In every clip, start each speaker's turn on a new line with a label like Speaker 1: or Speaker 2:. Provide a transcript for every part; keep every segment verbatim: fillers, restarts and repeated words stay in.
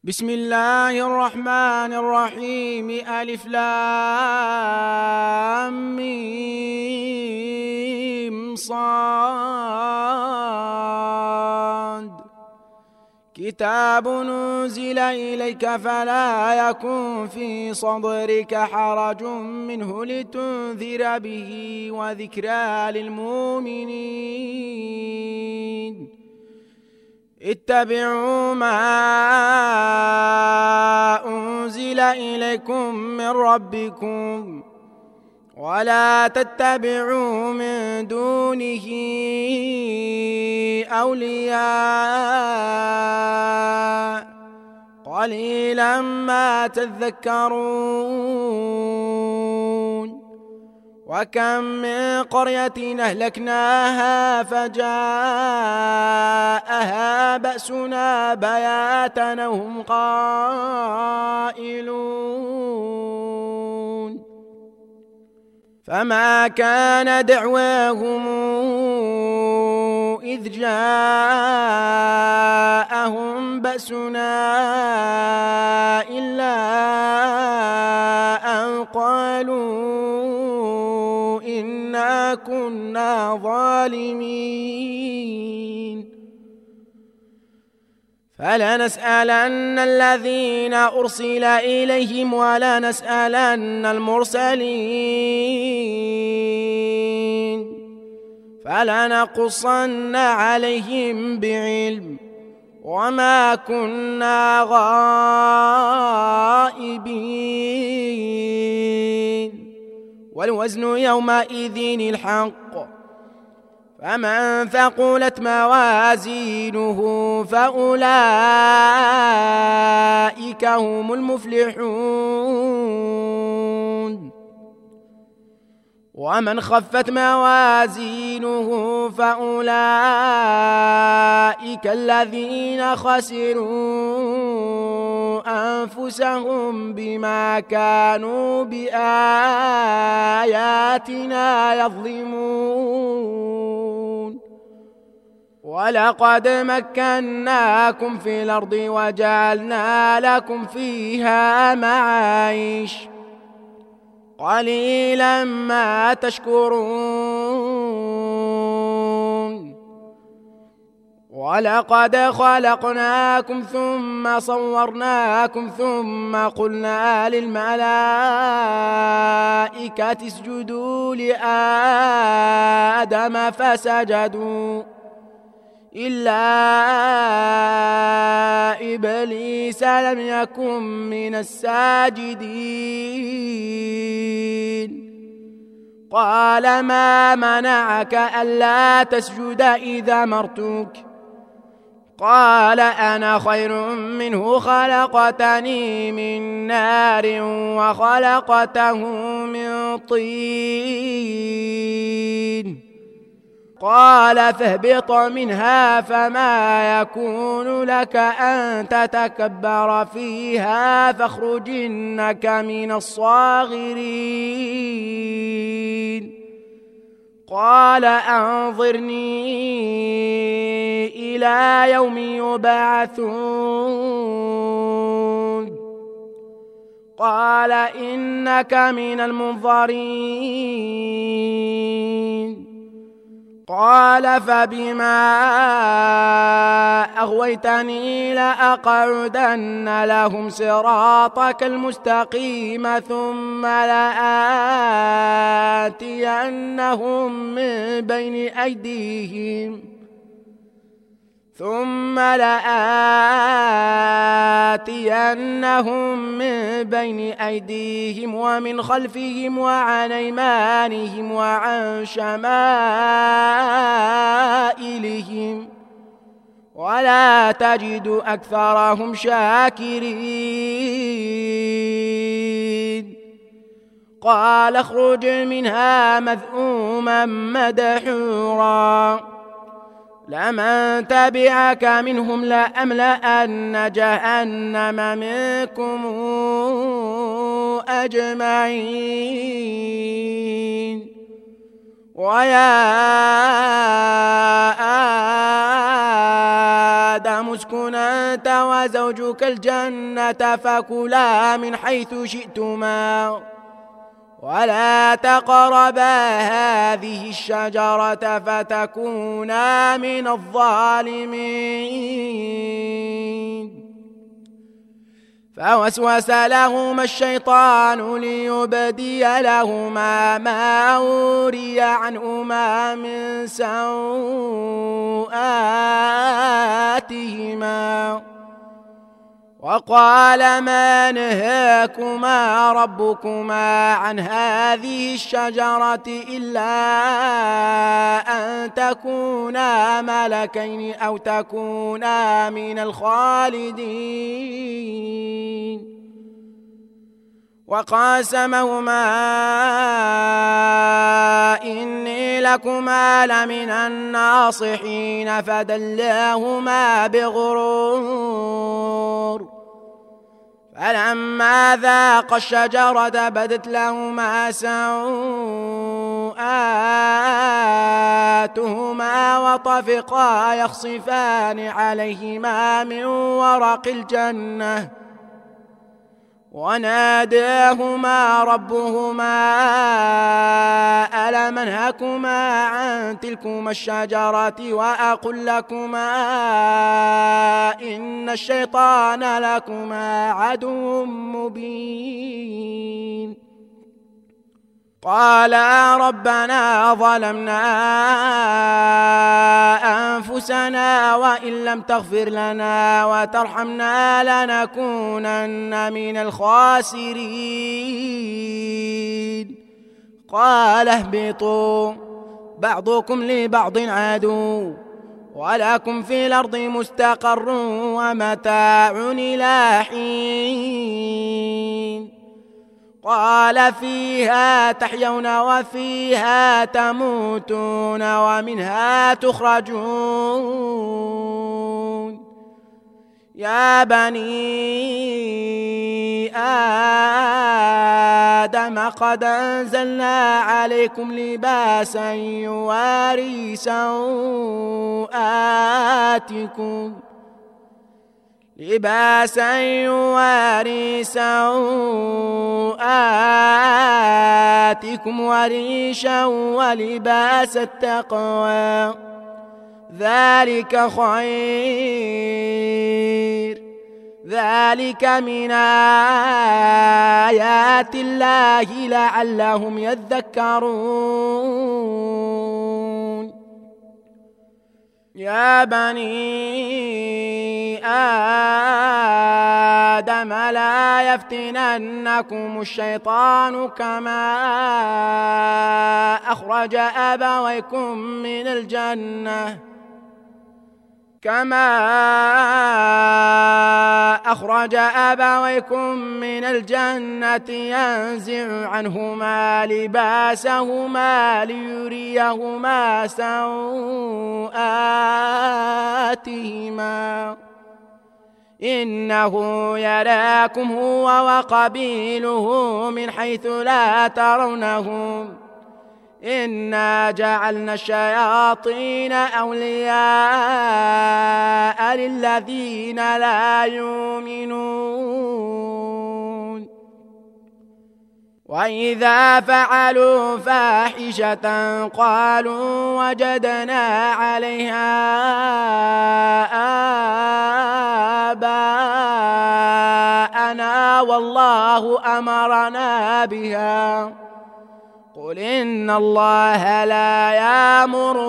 Speaker 1: بسم الله الرحمن الرحيم. ألف لام ميم صاد. كتاب نزل إليك فلا يكن في صدرك حرج منه لتنذر به وذكرى للمؤمنين. اتبعوا ما أنزل إليكم من ربكم ولا تتبعوا من دونه أولياء قليلا ما تذكرون. وكم من قرية أهلكناها فجاءها بأسنا بياتا وهم قائلون. فما كان دعواهم إذ جاءهم بأسنا إلا أن قالوا إنا كنا ظالمين. فلنسألن الذين أرسل إليهم ولنسألن المرسلين فلنقصن عليهم بعلم وما كنا غائبين. والوزن يومئذ الحق. فمن ثقلت موازينه فأولئك هم المفلحون. ومن خفت موازينه فأولئك الذين خسروا أنفسهم بما كانوا بآياتنا يظلمون. ولقد مكناكم في الأرض وجعلنا لكم فيها معايش قليلا ما تشكرون. ولقد خلقناكم ثم صورناكم ثم قلنا للملائكة اسجدوا لآدم فسجدوا إلا إبليس لم يكن من الساجدين. قال ما منعك ألا تسجد إذا أمرتك؟ قال أنا خير منه خلقتني من نار وخلقته من طين. قال فاهبط منها فما يكون لك أن تتكبر فيها فاخرج إنك من الصاغرين. قال أنظرني إلى يوم يبعثون. قال إنك من المنظرين. قال فبما أغويتني لأقعدن لهم صراطك المستقيم ثم لآتينهم من بين أيديهم ثم لآتينهم من بين أيديهم ومن خلفهم وعن أيمانهم وعن شمائلهم ولا تجد أكثرهم شاكرين. قال اخرج منها مذءوما مدحورا لمن تبعك منهم لأملأن جهنم منكم أجمعين. ويا آدم اسكن أنت وزوجك الجنة فكلا من حيث شئتما ولا تقربا هذه الشجرة فتكونا من الظالمين. فوسوس لهما الشيطان ليبدي لهما ما أوري عنهما من سوآتهما وقال ما نهاكما ربكما عن هذه الشجرة إلا أن تكونا ملكين أو تكونا من الخالدين. وقاسمهما إني لكما لمن الناصحين فدلاهما بغرور فلما ذاقا الشجرة بدت لهما سوآتهما وطفقا يخصفان عليهما من ورق الجنة وناداهما ربهما ألم أنهكما عن تلكما الشجرة وأقل لكما إن الشيطان لكما عدو مبين. قالا ربنا ظلمنا أنفسنا وإن لم تغفر لنا وترحمنا لنكونن من الخاسرين. قال اهبطوا بعضكم لبعض عدو ولكم في الأرض مستقر ومتاع إلى حين. قال فيها تحيون وفيها تموتون ومنها تخرجون. يا بني آدم قد أنزلنا عليكم لباسا يواري سوآتكم لباسا يواري سوآتكم وريشا ولباس التقوى ذلك خير ذلك من آيات الله لعلهم يذكرون. يا بني آدم لا يفتننكم الشيطان كما أخرج أبويكم من الجنة كما أخرج أبويكم من الجنة ينزع عنهما لباسهما ليريهما سوآتهما إنه يراكم هو وقبيله من حيث لا ترونهم إنا جعلنا الشياطين أولياء للذين لا يؤمنون. وإذا فعلوا فاحشة قالوا وجدنا عليها آباءنا والله أمرنا بها قل إن الله لا يأمر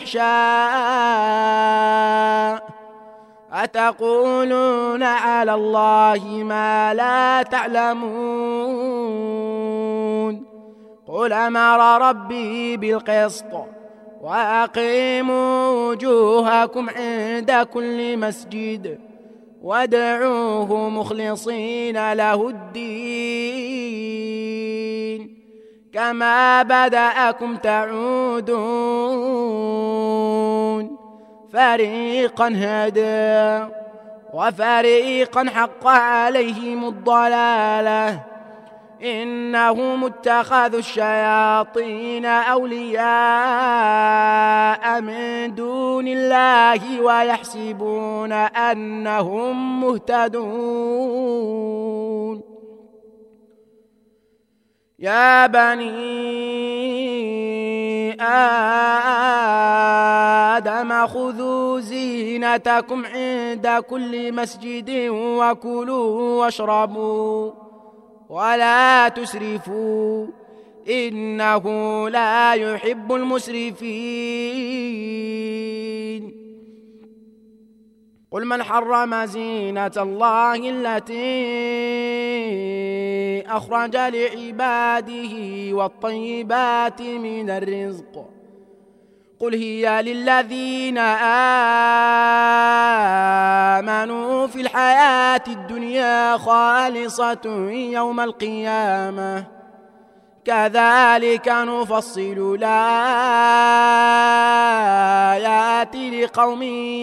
Speaker 1: بالفحشاء أتقولون على الله ما لا تعلمون قل أمر ربي بالقسط وأقيموا وجوهكم عند كل مسجد وادعوه مخلصين له الدين كما بدأكم تعودون فريقا هدى وفريقا حق عليهم الضلالة إنهم اتخذوا الشياطين أولياء من دون الله ويحسبون أنهم مهتدون. يا بني آدم خذوا زينتكم عند كل مسجد وكلوا واشربوا ولا تسرفوا إنه لا يحب المسرفين. قل من حرم زينة الله التي أخرج لعباده والطيبات من الرزق قل هي للذين آمنوا في الحياة الدنيا خالصة يوم القيامة كذلك نفصل الآيات لقوم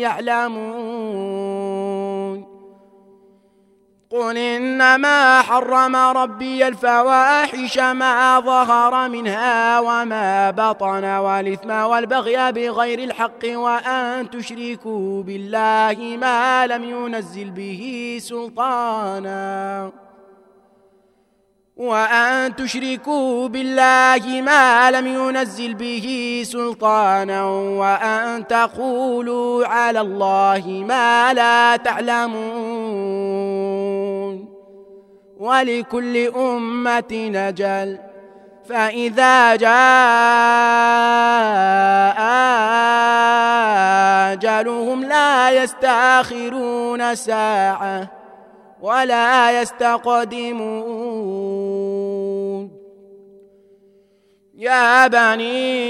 Speaker 1: يعلمون. قل إنما حرم ربي الفواحش ما ظهر منها وما بطن والإثم والبغي بغير الحق وأن تشركوا بالله ما لم ينزل به سلطانا وأن تشركوا بالله ما لم ينزل به سلطانا وأن تقولوا على الله ما لا تعلمون. ولكل أمة أجل فإذا جاء أجلهم لا يستأخرون ساعة ولا يستقدمون. يا بني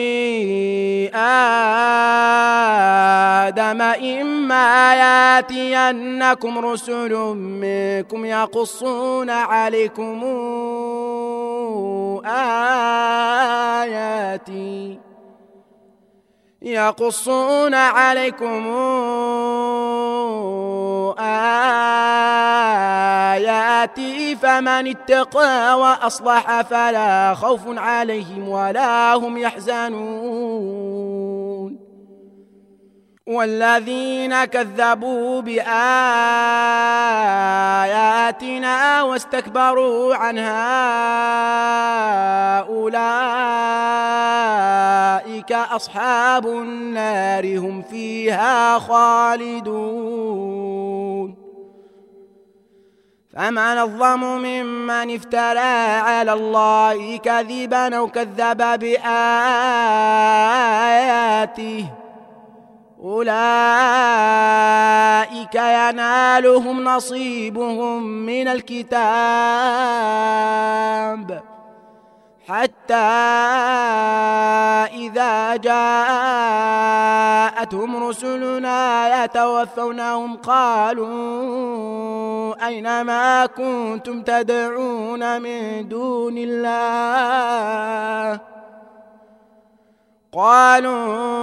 Speaker 1: آدم إما يأتينكم رسل منكم يقصون عليكم آياتي يقصون عليكم آياتي فمن اتقى وأصلح فلا خوف عليهم ولا هم يحزنون. والذين كذبوا بآياتنا واستكبروا عنها أولئك أصحاب النار هم فيها خالدون. فمن الظلم ممن افترى على الله كذبا أو كذب بآياته أولئك ينالهم نصيبهم من الكتاب حتى إذا جاءتهم رسلنا يتوفونهم قالوا أين ما كنتم تدعون من دون الله قالوا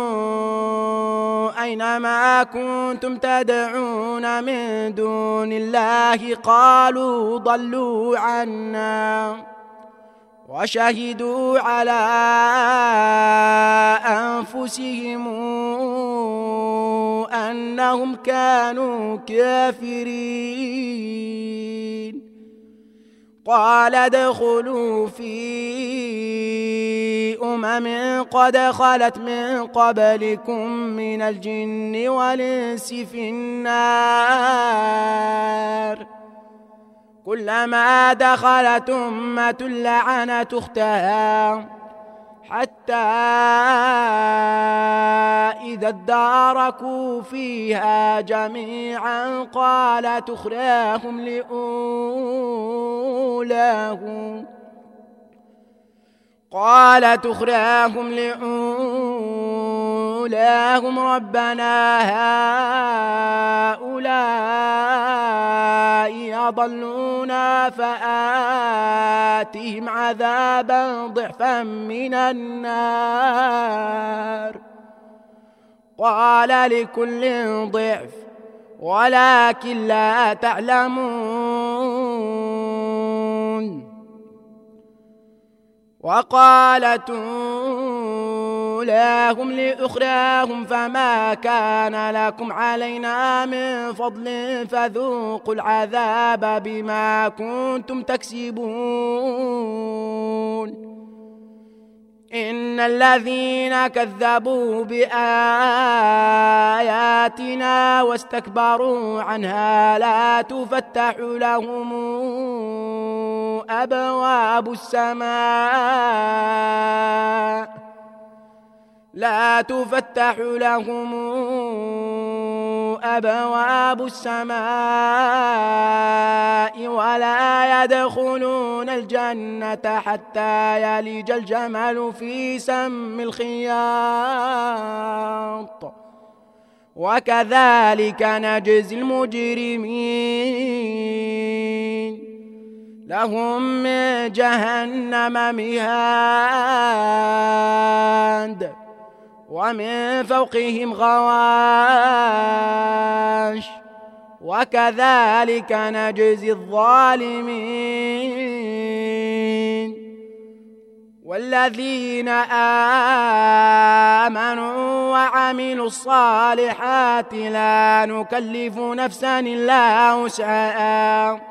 Speaker 1: أين ما كنتم تدعون من دون الله قالوا ضلوا عنا وشهدوا على أنفسهم أنهم كانوا كافرين. قال ادخلوا في أمم قد خلت من قبلكم من الجن والإنس في النار كلما دخلت أمة لعنت أختها حتى إذا اداركوا فيها جميعا قالت أخراهم لأولاهم قالت أخراهم لأولاهم ربنا هؤلاء أضلونا فآتهم عذابا ضعفا من النار قال لكل ضعف ولكن لا تعلمون. وقالت أولاهم لأخراهم فما كان لكم علينا من فضل فذوقوا العذاب بما كنتم تكسبون إن الذين كذبوا بآياتنا واستكبروا عنها لا تفتح لهم أبواب السماء لا تفتح لهم أبواب السماء ولا يدخلون الجنة حتى يلج الجمل في سم الخياط وكذلك نجزي المجرمين لهم من جهنم مهاد ومن فوقهم غواش وكذلك نجزي الظالمين والذين آمنوا وعملوا الصالحات لا نكلف نفسا إلا وسعها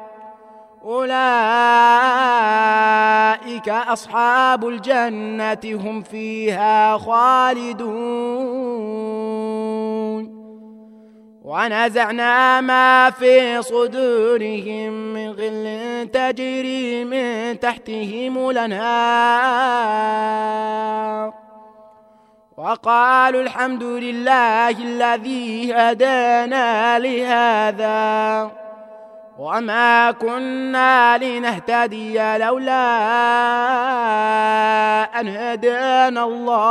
Speaker 1: أولئك أصحاب الجنة هم فيها خالدون ونزعنا ما في صدورهم من غل تجري من تحتهم الأنهار وقالوا الحمد لله الذي هدانا لهذا وما كنا لنهتدي لولا أن هدانا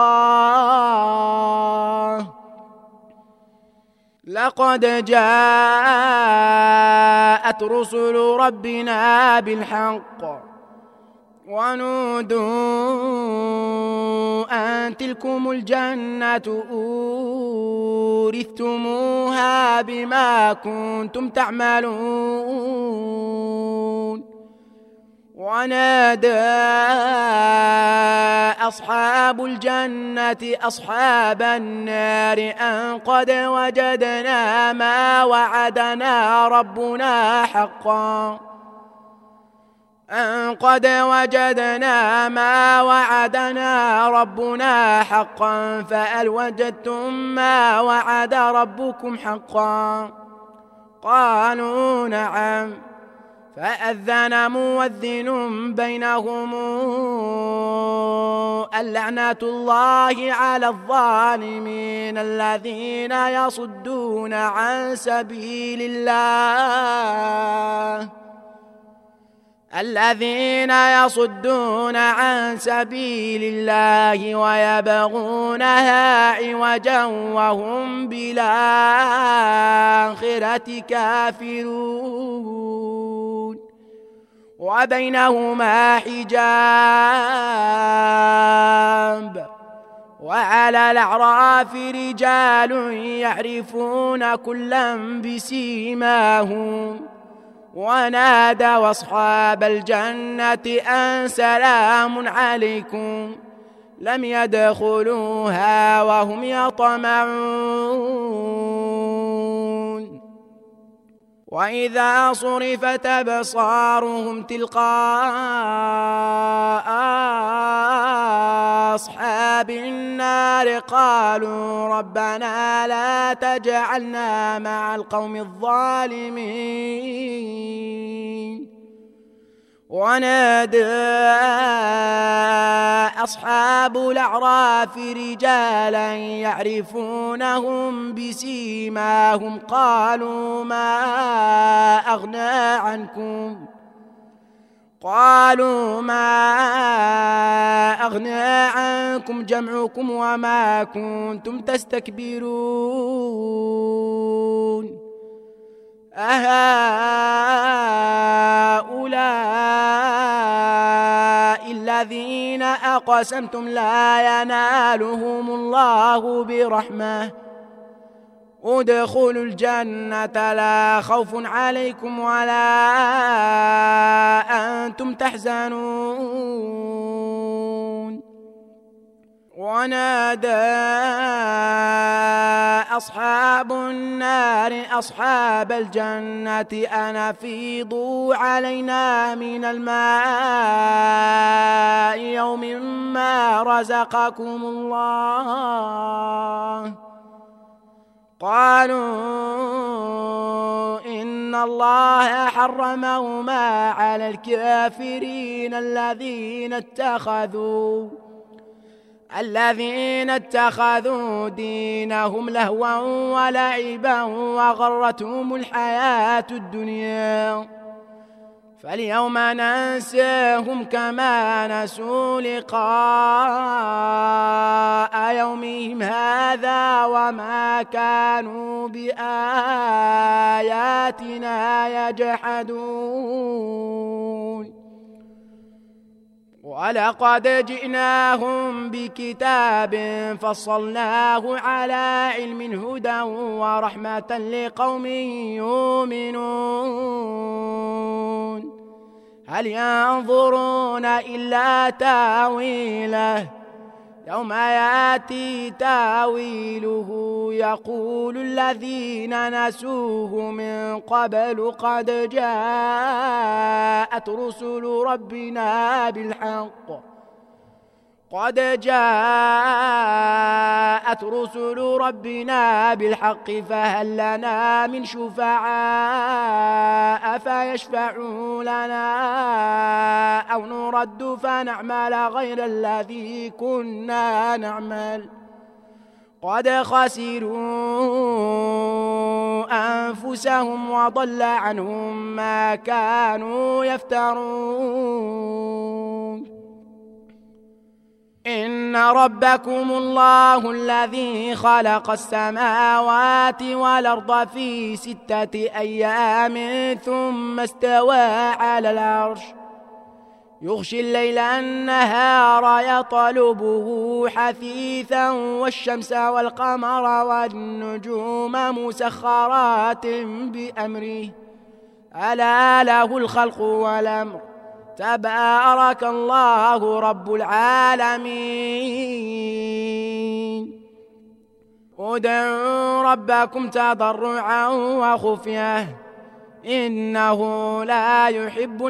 Speaker 1: الله لقد جاءت رسل ربنا بالحق ونودوا أن تلكم الجنة أورثتموها بما كنتم تعملون ونادى أصحاب الجنة أصحاب النار أن قد وجدنا ما وعدنا ربنا حقا أن قد وجدنا ما وعدنا ربنا حقا فهل وجدتم ما وعد ربكم حقا قالوا نعم فأذن مؤذن بينهم اللعنة الله على الظالمين الذين يصدون عن سبيل الله الذين يصدون عن سبيل الله ويبغونها عوجا وهم بالآخرة كافرون وبينهما حجاب وعلى الأعراف رجال يعرفون كلا بسيماهم ونادوا أصحاب الجنة أن سلام عليكم لم يدخلوها وهم يطمعون وإذا صرفت أبصارهم تلقاء أصحاب النار قالوا ربنا لا تجعلنا مع القوم الظالمين ونادى أصحاب الأعراف رجالا يعرفونهم بسيماهم قالوا ما أغنى عنكم قالوا ما أغنى عنكم جمعكم وما كنتم تستكبرون أهؤلاء الذين أقسمتم لا ينالهم الله برحمة ادخلوا الجنة لا خوف عليكم ولا أنتم تحزنون. ونادى أصحاب النار أصحاب الجنة أن أفيضوا علينا من الماء يوم ما رزقكم الله. قالوا إن الله حرمهما على الكافرين الذين اتخذوا الذين اتخذوا دينهم لهوا ولعبا وغرتهم الحياة الدنيا، فاليوم ننساهم كما نسوا لقاء يومهم هذا وما كانوا بآياتنا يجحدون. ولقد جئناهم بكتاب فصلناه على علم هدى ورحمة لقوم يؤمنون. هل ينظرون إلا تاويله يوم يأتي تاويله يقول الذين نسوه من قبل قد جاءت رسل ربنا بالحق قد جاءت رسل ربنا بالحق فهل لنا من شفعاء فيشفعوا لنا أو نرد فنعمل غير الذي كنا نعمل قد خسروا أنفسهم وضل عنهم ما كانوا يفترون. إن ربكم الله الذي خلق السماوات والأرض في ستة أيام ثم استوى على العرش يغشي الليل النهار يطلبه حثيثا والشمس والقمر والنجوم مسخرات بأمره ألا له الخلق والأمر تبارك الله رب العالمين. ادعوا ربكم تضرعا وخفية إنه لا يحب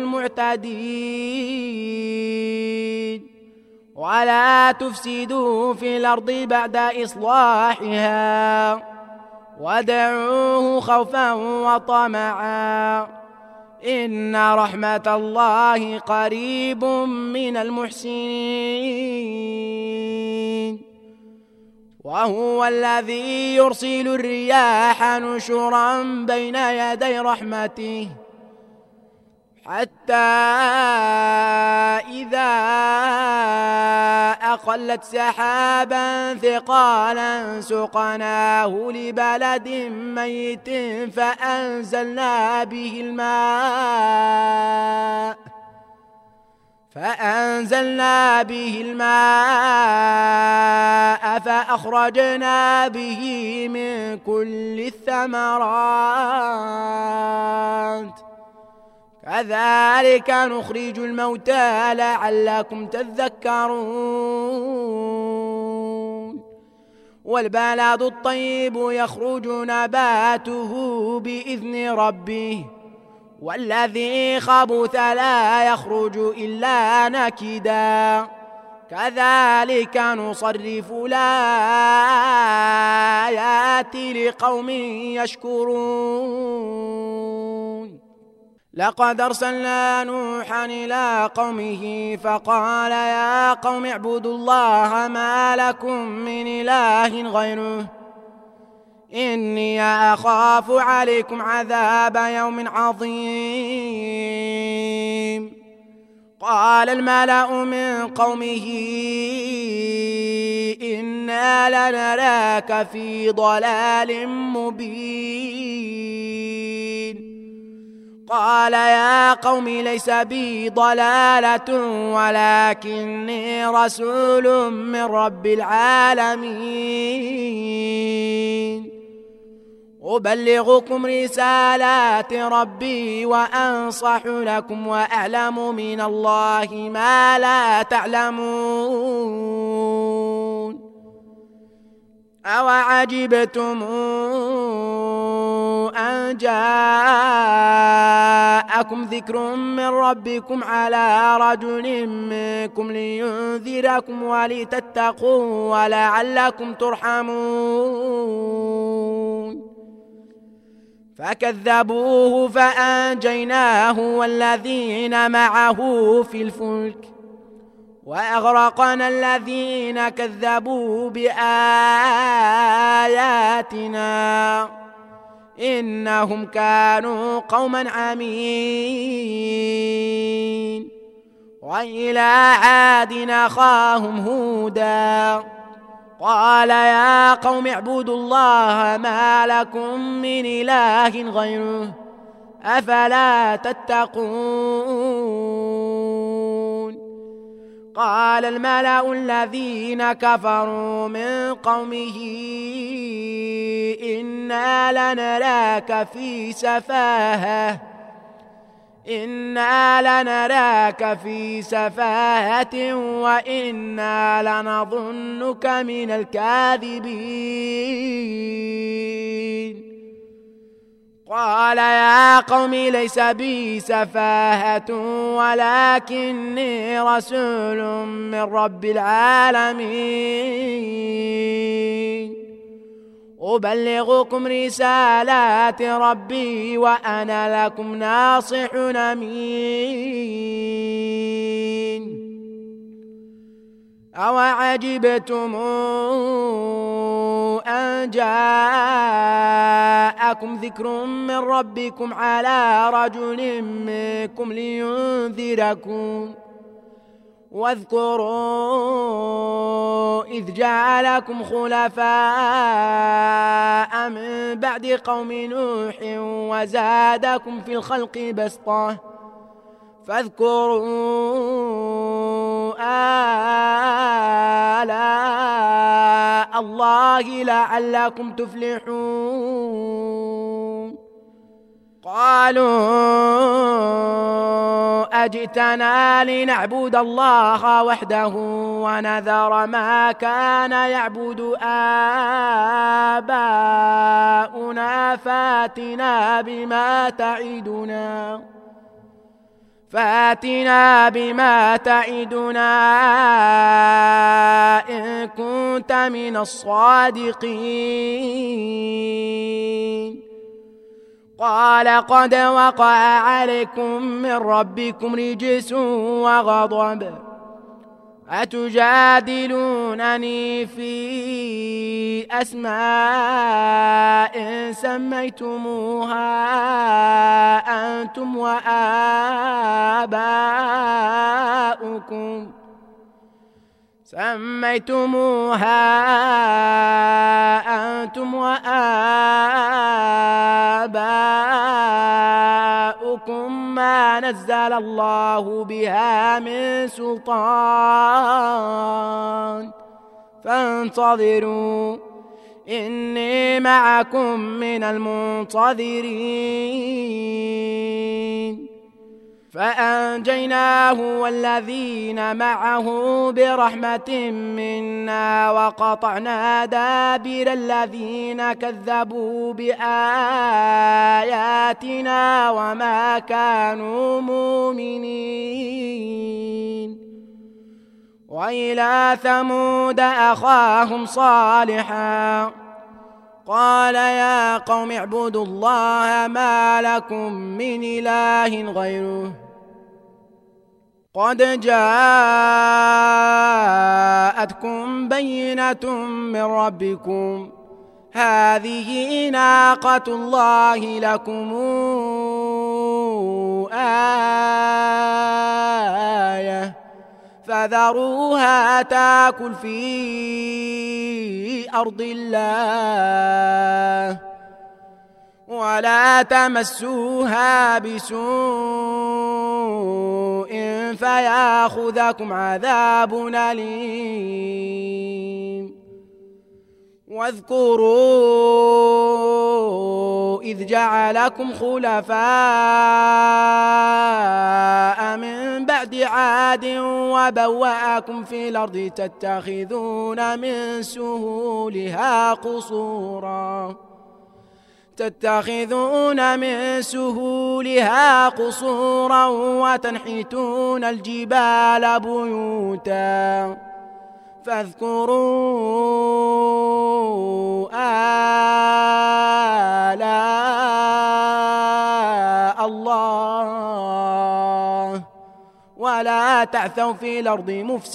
Speaker 1: المعتدين. ولا تفسدوا في الأرض بعد إصلاحها وادعوه خوفا وطمعا إن رحمة الله قريب من المحسنين. وهو الذي يرسل الرياح نشرا بين يدي رحمته حتى إذا أقلت سحابا ثقالا سقناه لبلد ميت فأنزلنا به الماء فأنزلنا به الماء فأخرجنا به من كل الثمرات كذلك نخرج الموتى لعلكم تذكرون. والبلد الطيب يخرج نباته بإذن ربه والذي خبث لا يخرج إلا نكدا كذلك نصرف الآيات لقوم يشكرون. لقد أرسلنا نوحا إلى قومه فقال يا قوم اعبدوا الله ما لكم من إله غيره إني أخاف عليكم عذاب يوم عظيم. قال الملأ من قومه إنا لنراك في ضلال مبين. قال يا قوم ليس بي ضلالة ولكني رسول من رب العالمين. أبلغكم رسالات ربي وأنصح لكم وأعلم من الله ما لا تعلمون. أوعجبتم أن جاءكم ذكر من ربكم على رجل منكم لينذركم ولتتقوا ولعلكم ترحمون. فكذبوه فأنجيناه والذين معه في الفلك وأغرقنا الذين كذبوا بآياتنا إنهم كانوا قوما عمين. وإلى عاد أخاهم هودا قال يا قوم اعبدوا الله ما لكم من إله غيره أفلا تتقون. قال الملأ الذين كفروا من قومه إنا لنراك في سفاهة إنا لنراك في سفاهة وإنا لنظنك من الكاذبين. قال يا قوم ليس بي سفاهة ولكني رسول من رب العالمين أبلغكم رسالات ربي وأنا لكم ناصح أمين. أوعجبتم أن جاءكم ذكر من ربكم على رجل منكم لينذركم واذكروا إذ جعلكم خلفاء من بعد قوم نوح وزادكم في الخلق بسطة فاذكروا آلاء الله لعلكم تفلحون. قالوا أجئتنا لنعبد الله وحده ونذر ما كان يعبد آباؤنا فاتنا بما تعدنا فاتنا بما تعدنا إن كنت من الصادقين. قال قد وقع عليكم من ربكم رجس وغضب أتجادلونني في أسماء سميتموها أنتم وآباؤكم سميتموها أنتم وآباؤكم ما نزل الله بها من سلطان فانتظروا إني معكم من المنتظرين. فأنجيناه والذين معه برحمة منا وقطعنا دابر الذين كذبوا بآياتنا وما كانوا مؤمنين. وإلى ثمود أخاهم صالحا قال يا قوم اعبدوا الله ما لكم من إله غيره قد جاءتكم بينة من ربكم هذه ناقة الله لكم آية فذروها تاكل في أرض الله ولا تمسوها بسوء فياخذكم عذاب أليم. واذكروا إذ جعلكم خلفاء من بعد عاد وبوأكم في الأرض تتخذون من سهولها قصورا تتخذون من سهولها قصورا وتنحتون الجبال بيوتا فاذكروا آلاء الله ولا تعثوا في الأرض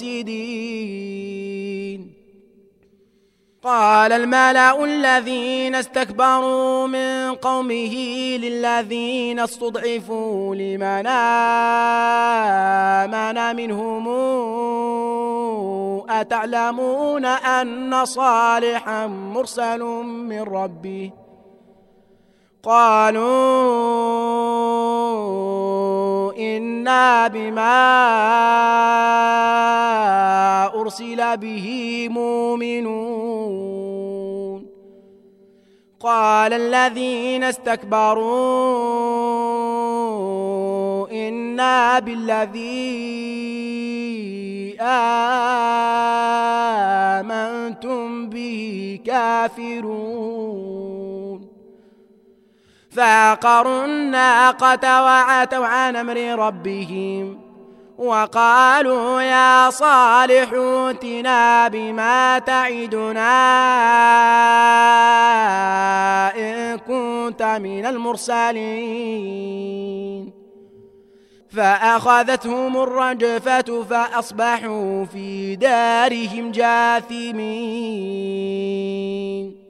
Speaker 1: مفسدين. قال الملأ الذين استكبروا من قومه للذين استضعفوا لمن آمن منهم أتعلمون أن صالحا مرسل من ربه قالوا إنا بما أرسل به مؤمنون. قال الذين استكبروا إنا بالذي آمنتم به كافرون. فعقروا الناقة وعتوا عن أمر ربهم وقالوا يا صالح ائتنا بما تعدنا إن كنت من المرسلين. فأخذتهم الرجفة فأصبحوا في دارهم جاثمين.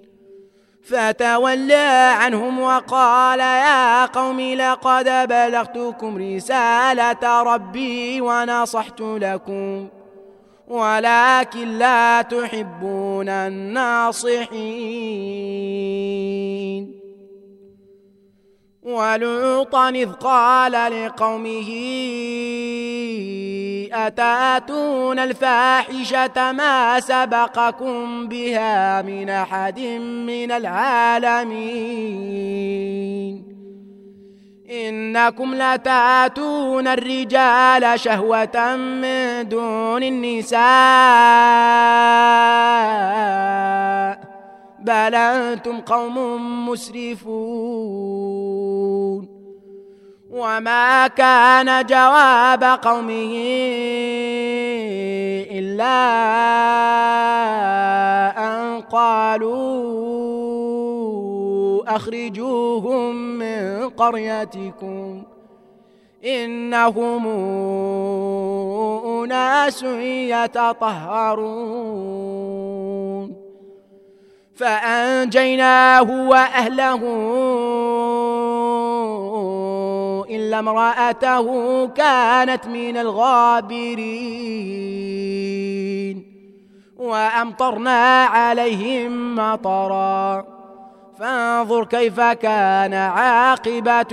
Speaker 1: فتولى عنهم وقال يا قوم لقد بلغتكم رسالة ربي ونصحت لكم ولكن لا تحبون الناصحين. ولوطا إذ قال لقومه أتأتون الفاحشة ما سبقكم بها من أحد من العالمين إنكم لتأتون الرجال شهوة من دون النساء بل أنتم قوم مسرفون. وما كان جواب قومه إلا أن قالوا أخرجوهم من قريتكم إنهم أناس يتطهرون. فأنجيناه وأهله إلا امرأته كانت من الغابرين. وأمطرنا عليهم مطرا فانظر كيف كان عاقبة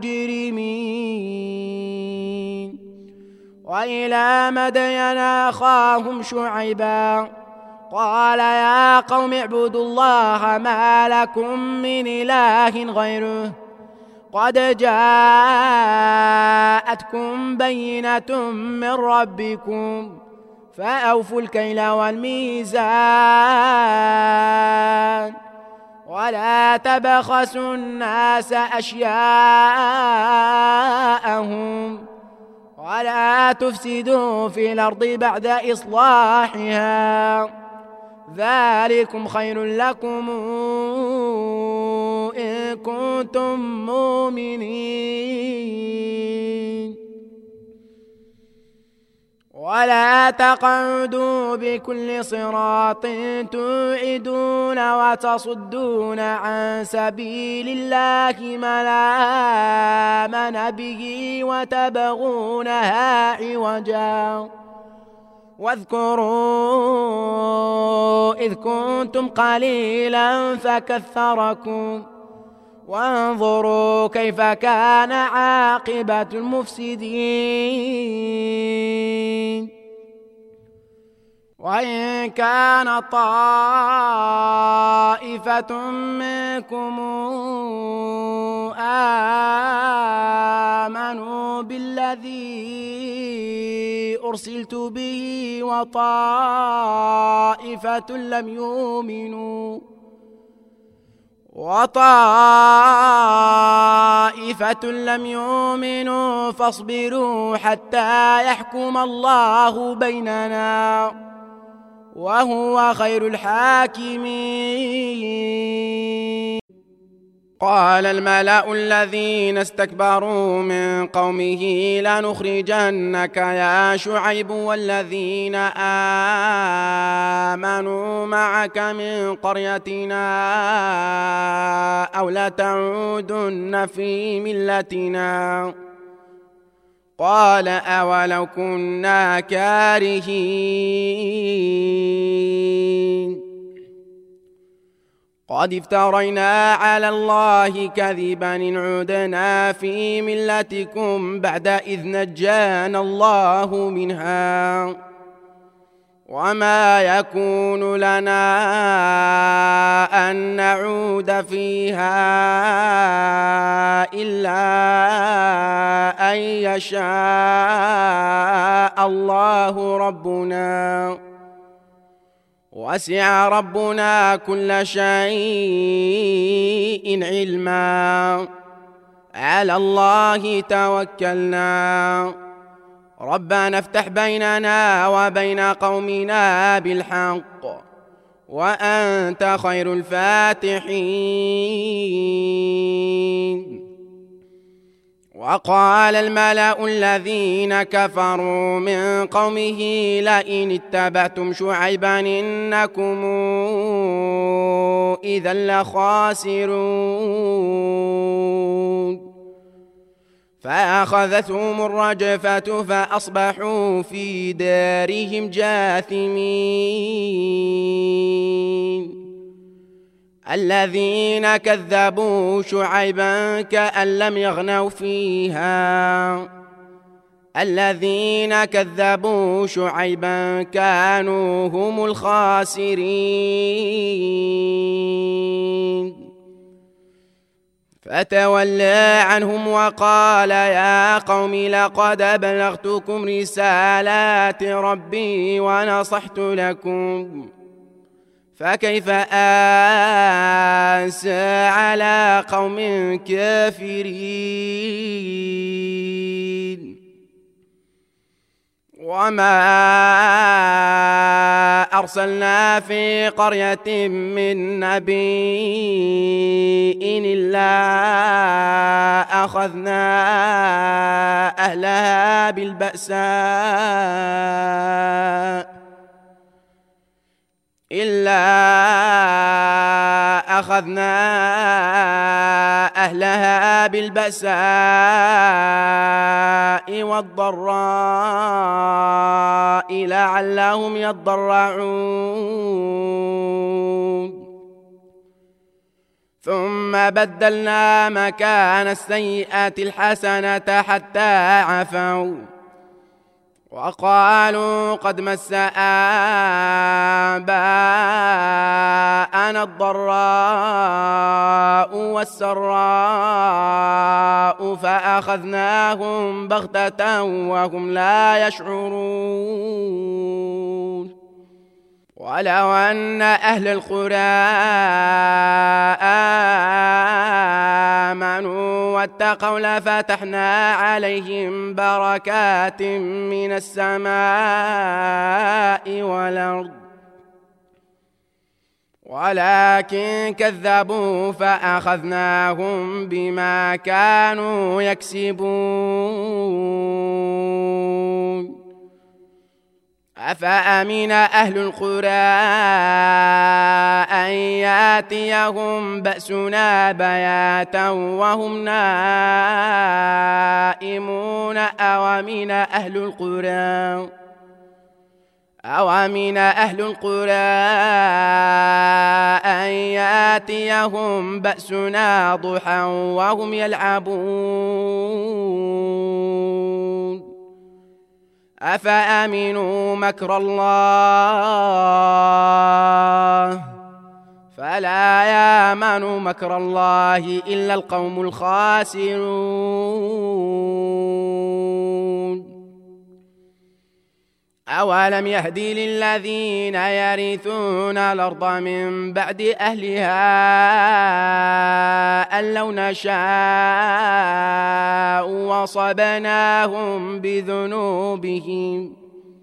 Speaker 1: المجرمين. وإلى مدين أخاهم شعيبا قال يا قوم اعبدوا الله ما لكم من إله غيره قد جاءتكم بينة من ربكم فأوفوا الكيل والميزان ولا تبخسوا الناس أشياءهم ولا تفسدوا في الأرض بعد إصلاحها ذلكم خير لكم إن كنتم مؤمنين. ولا تقعدوا بكل صراط توعدون وتصدون عن سبيل الله من آمن به وتبغونها عوجا واذكروا إذ كنتم قليلا فكثركم وانظروا كيف كان عاقبة المفسدين. وإن كان طائفة منكم آمنوا بالذي أرسلت به وطائفة لم يؤمنوا وطائفة لم يؤمنوا فاصبروا حتى يحكم الله بيننا وهو خير الحاكمين. قال الملأ الذين استكبروا من قومه لنخرجنك يا شعيب والذين آمنوا معك من قريتنا أو لتعودن في ملتنا. قال أولو كنا كارهين قد افترينا على الله كذبا إن عدنا في ملتكم بعد إذ نجانا الله منها وما يكون لنا أن نعود فيها إلا أن يشاء الله ربنا وسع ربنا كل شيء علما على الله توكلنا ربنا افتح بيننا وبين قومنا بالحق وأنت خير الفاتحين. وقال الملأ الذين كفروا من قومه لئن اتبعتم شعيبا إنكم إذا لخاسرون فأخذتهم الرجفة فأصبحوا في دارهم جاثمين. الذين كذبوا شعيبا كأن لم يغنوا فيها الذين كذبوا شعيبا كانوا هم الخاسرين. فتولى عنهم وقال يا قوم لقد بلغتكم رسالات ربي ونصحت لكم فكيف آسى على قوم كافرين. وما أرسلنا في قرية من نبي إلا أخذنا أهلها بالبأساء إلا أخذنا أهلها بالبأساء والضراء لعلهم يضرعون ثم بدلنا مكان السيئة الحسنة حتى عفوا وقالوا قد مس آباءنا الضراء والسراء فأخذناهم بغتة وهم لا يشعرون. ولو أن أهل القرى آمنوا واتقوا لفتحنا عليهم بركات من السماء والأرض ولكن كذبوا فأخذناهم بما كانوا يكسبون. أفأمن أهل القرى أن ياتيهم بأسنا بياتا وهم نائمون أوامن أهل القرى أوامن أهل القرى أن ياتيهم بأسنا ضحى وهم يلعبون أفأمنوا مكر الله فلا يأمن مكر الله إلا القوم الخاسرون. أولم يهد للذين يرثون الأرض من بعد أهلها أن لو نشاء وصبناهم بذنوبهم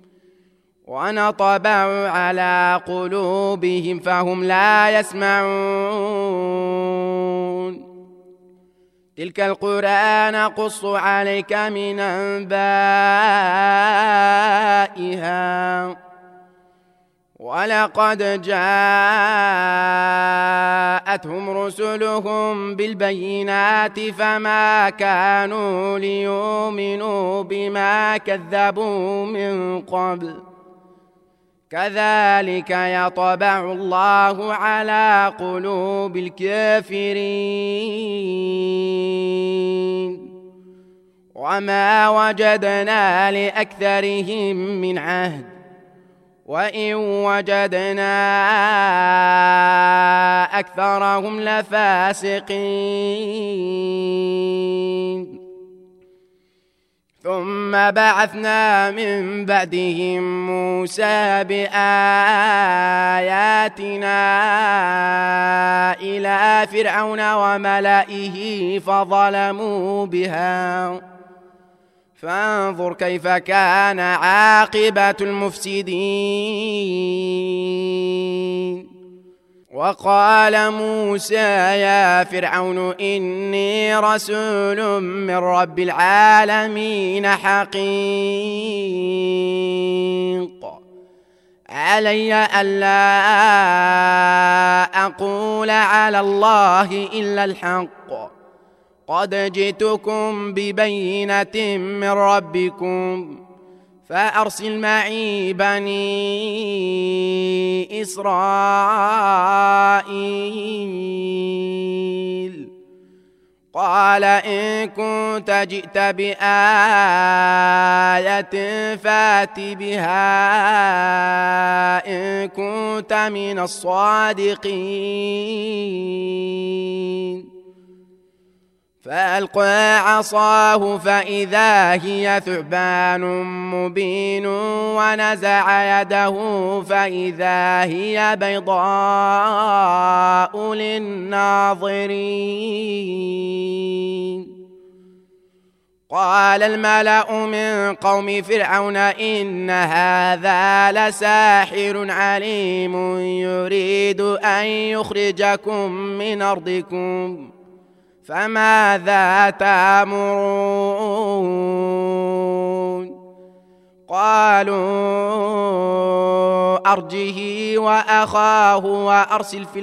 Speaker 1: ونطبع على قلوبهم فهم لا يسمعون. تلك القرى نقص عليك من أنبائها ولقد جاءتهم رسلهم بالبينات فما كانوا ليؤمنوا بما كذبوا من قبل كذلك يطبع الله على قلوب الكافرين وما وجدنا لأكثرهم من عهد وإن وجدنا أكثرهم لفاسقين. ثم بعثنا من بعدهم موسى بآياتنا إلى فرعون وملئه فظلموا بها فانظر كيف كان عاقبة المفسدين. وقال موسى يا فرعون إني رسول من رب العالمين حقيق علي ألا أقول على الله إلا الحق قد جئتكم ببينة من ربكم فأرسل معي بني إسرائيل. قال إن كنت جئت بآية فات بها إن كنت من الصادقين. فألقى عصاه فإذا هي ثعبان مبين ونزع يده فإذا هي بيضاء للناظرين. قال الملأ من قوم فرعون إن هذا لساحر عليم يريد أن يخرجكم من أرضكم فماذا تأمرون؟ قالوا أرجه وأخاه وأرسل في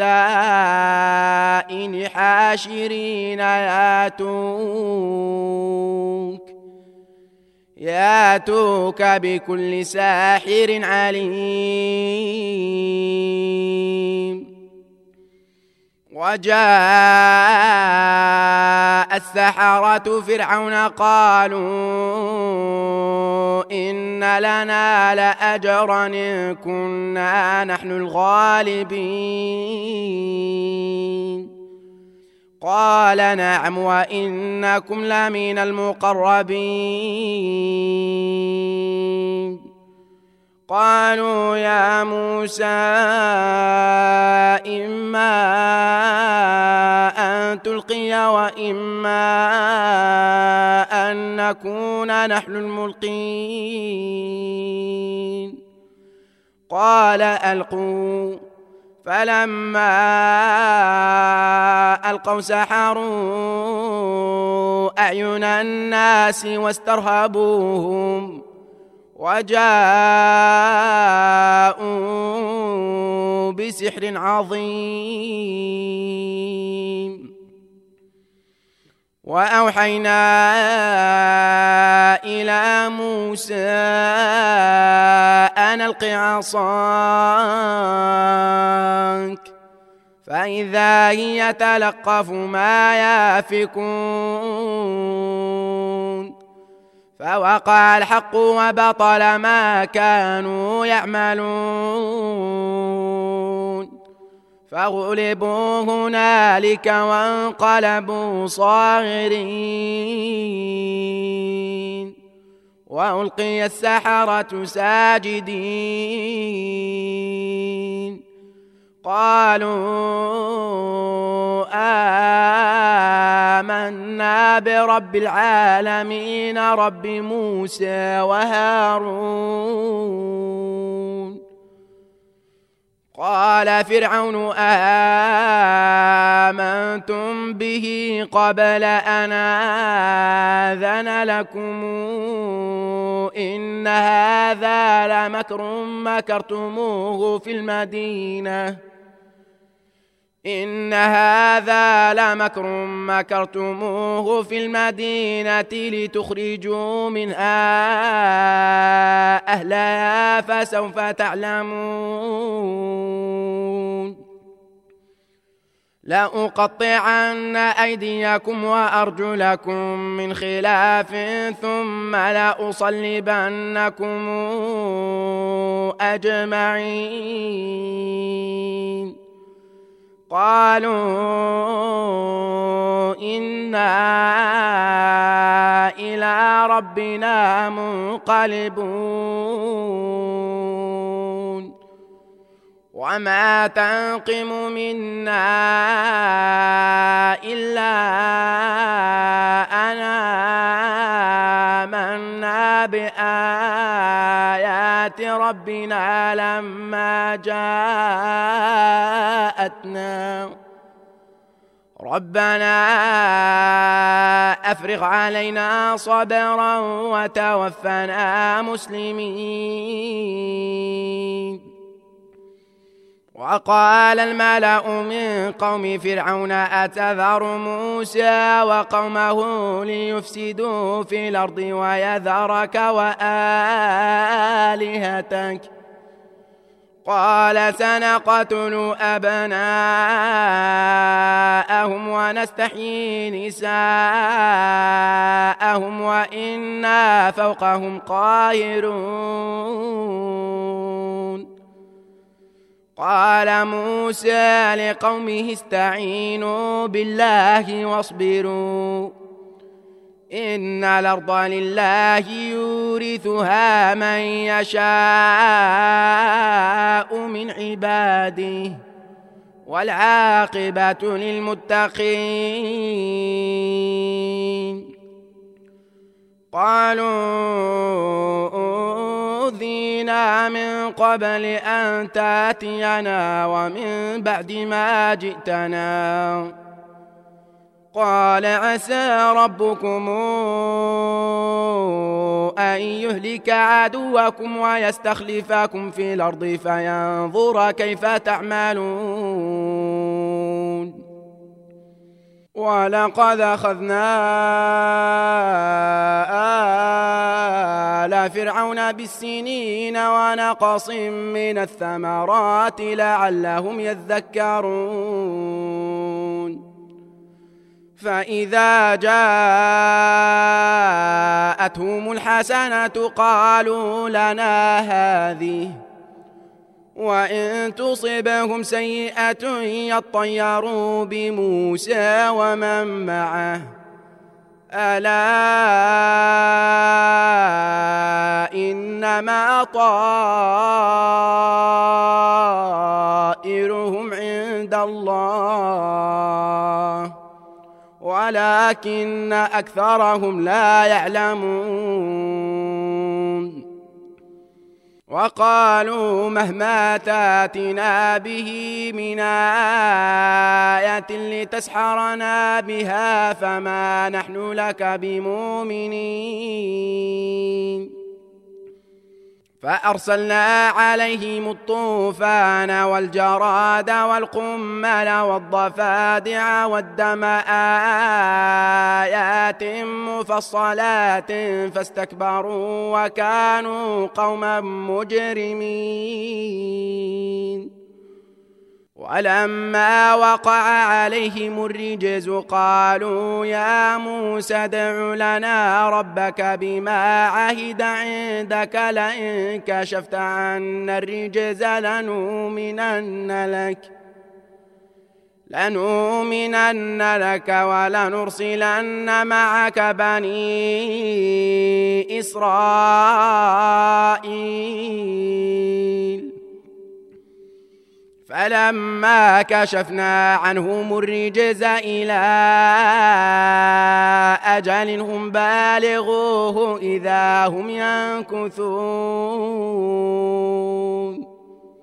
Speaker 1: المدائن حاشرين ياتوك ياتوك بكل ساحر عليم. وجاء السحرة فرعون قالوا إن لنا لأجرا إن كنا نحن الغالبين. قال نعم وإنكم لمن المقربين. قالوا يا موسى إما أن تلقي وإما أن نكون نحن الملقين. قال ألقوا فلما ألقوا سحروا أعين الناس واسترهبوهم وجاءوا بسحر عظيم. وأوحينا إلى موسى أن ألق عصاك فإذا هي تلقف ما يافكون. فوقع الحق وبطل ما كانوا يعملون فغلبوا هنالك وانقلبوا صاغرين وألقي السحرة ساجدين قالوا آمنا برب العالمين رب موسى وهارون. قال فرعون آمنتم به قبل أن آذن لكم إن هذا لمكر مكرتموه في المدينة إن هذا لمكر مكرتموه في المدينة لتخرجوا منها أهلها فسوف تعلمون. لأقطعن أيديكم وأرجلكم من خلاف ثم لأصلبنكم أجمعين. قالوا إنا إلى ربنا منقلبون. وما تنقم منا إلا أن آمنا بآيات ربنا لما جاءتنا ربنا أفرغ علينا صبرا وتوفنا مسلمين. وقال الملأ من قوم فرعون أتذر موسى وقومه ليفسدوا في الأرض ويذرك وآلهتك قال سنقتل أبناءهم ونستحيي نساءهم وإنا فوقهم قاهرون. قال موسى لقومه استعينوا بالله واصبروا إن الأرض لله يورثها من يشاء من عباده والعاقبة للمتقين. قالوا أوذينا من قبل أن تأتينا ومن بعد ما جئتنا قال عسى ربكم أن يهلك عدوكم ويستخلفكم في الأرض فينظر كيف تعملون. ولقد أخذنا آل فرعون بالسنين ونقص من الثمرات لعلهم يذكرون. فإذا جاءتهم الحسنة قالوا لنا هذه وإن تصبهم سيئة يطيروا بموسى ومن معه ألا إنما طائرهم عند الله ولكن أكثرهم لا يعلمون. وقالوا مهما تاتنا به من آية لتسحرنا بها فما نحن لك بمؤمنين. فأرسلنا عليهم الطوفان والجراد والقمل والضفادع والدم آيات مفصلات فاستكبروا وكانوا قوما مجرمين. ولما وقع عليهم الرجز قالوا يا موسى ادع لنا ربك بما عهد عندك لئن كشفت عنا الرجز لنؤمنن لك لنؤمنن لك ولنرسلن معك بني إسرائيل فلما كشفنا عنهم الرجز إلى أجل هم بالغوه إذا هم ينكثون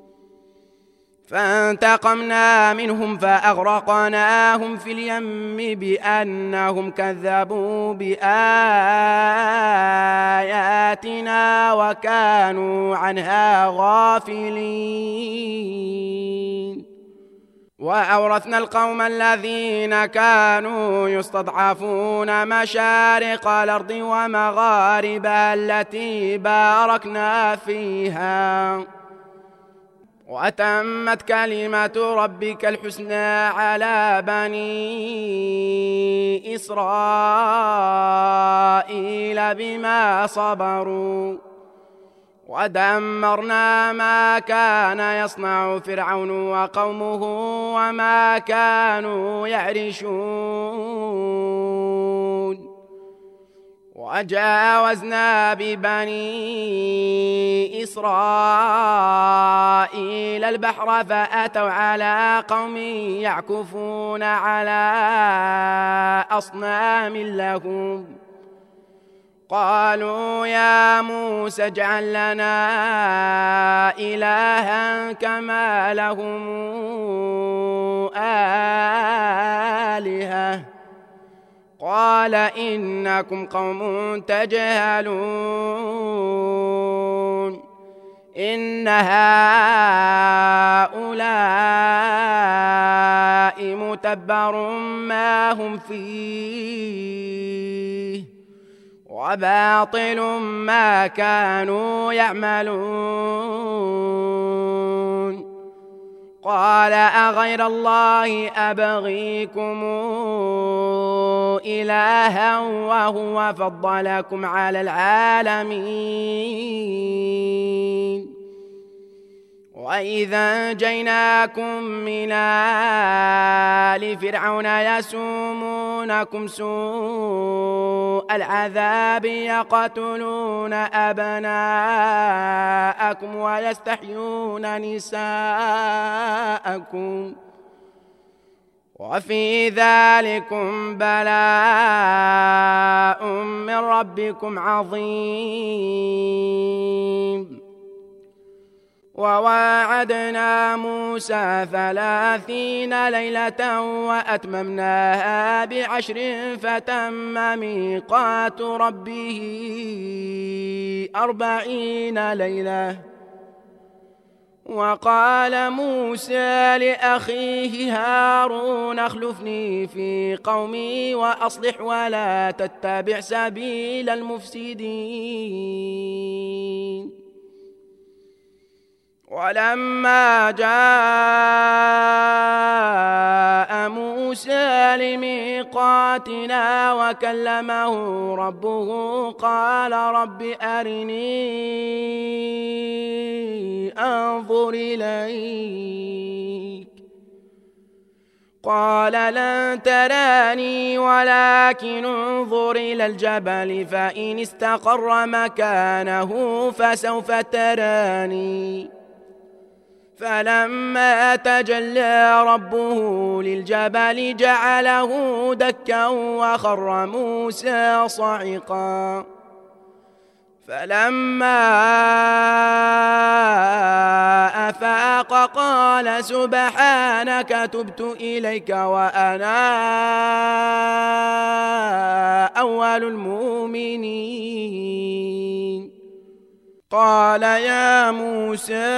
Speaker 1: فانتقمنا منهم فأغرقناهم في اليم بأنهم كذبوا بآياتنا وكانوا عنها غافلين وأورثنا القوم الذين كانوا يستضعفون مشارق الأرض ومغاربها التي باركنا فيها وتمت كلمة ربك الحسنى على بني إسرائيل بما صبروا ودمرنا ما كان يصنع فرعون وقومه وما كانوا يعرشون وجاوزنا ببني إسرائيل البحر فأتوا على قوم يعكفون على أصنام لهم قالوا يا موسى اجعل لنا إلها كما لهم آلهة قال إنكم قوم تجهلون إن هؤلاء متبر ما هم فيه وباطل ما كانوا يعملون قال أغير الله أبغيكم إلها وهو فضلكم على العالمين وإذا أنجيناكم من آل فرعون يسومونكم سوء العذاب يقتلون أبناءكم ويستحيون نساءكم وفي ذلكم بلاء من ربكم عظيم وواعدنا موسى ثلاثين ليلة وأتممناها بعشر فتم ميقات ربه أربعين ليلة وقال موسى لأخيه هارون اخلفني في قومي وأصلح ولا تتبع سبيل المفسدين ولما جاء موسى لميقاتنا وكلمه ربه قال رب أرني أنظر إليك قال لن تراني ولكن انظر إلى الجبل فإن استقر مكانه فسوف تراني فلما تجلى ربه للجبل جعله دكا وخر موسى صعقا فلما أفاق قال سبحانك تبت إليك وأنا أول المؤمنين قال يا موسى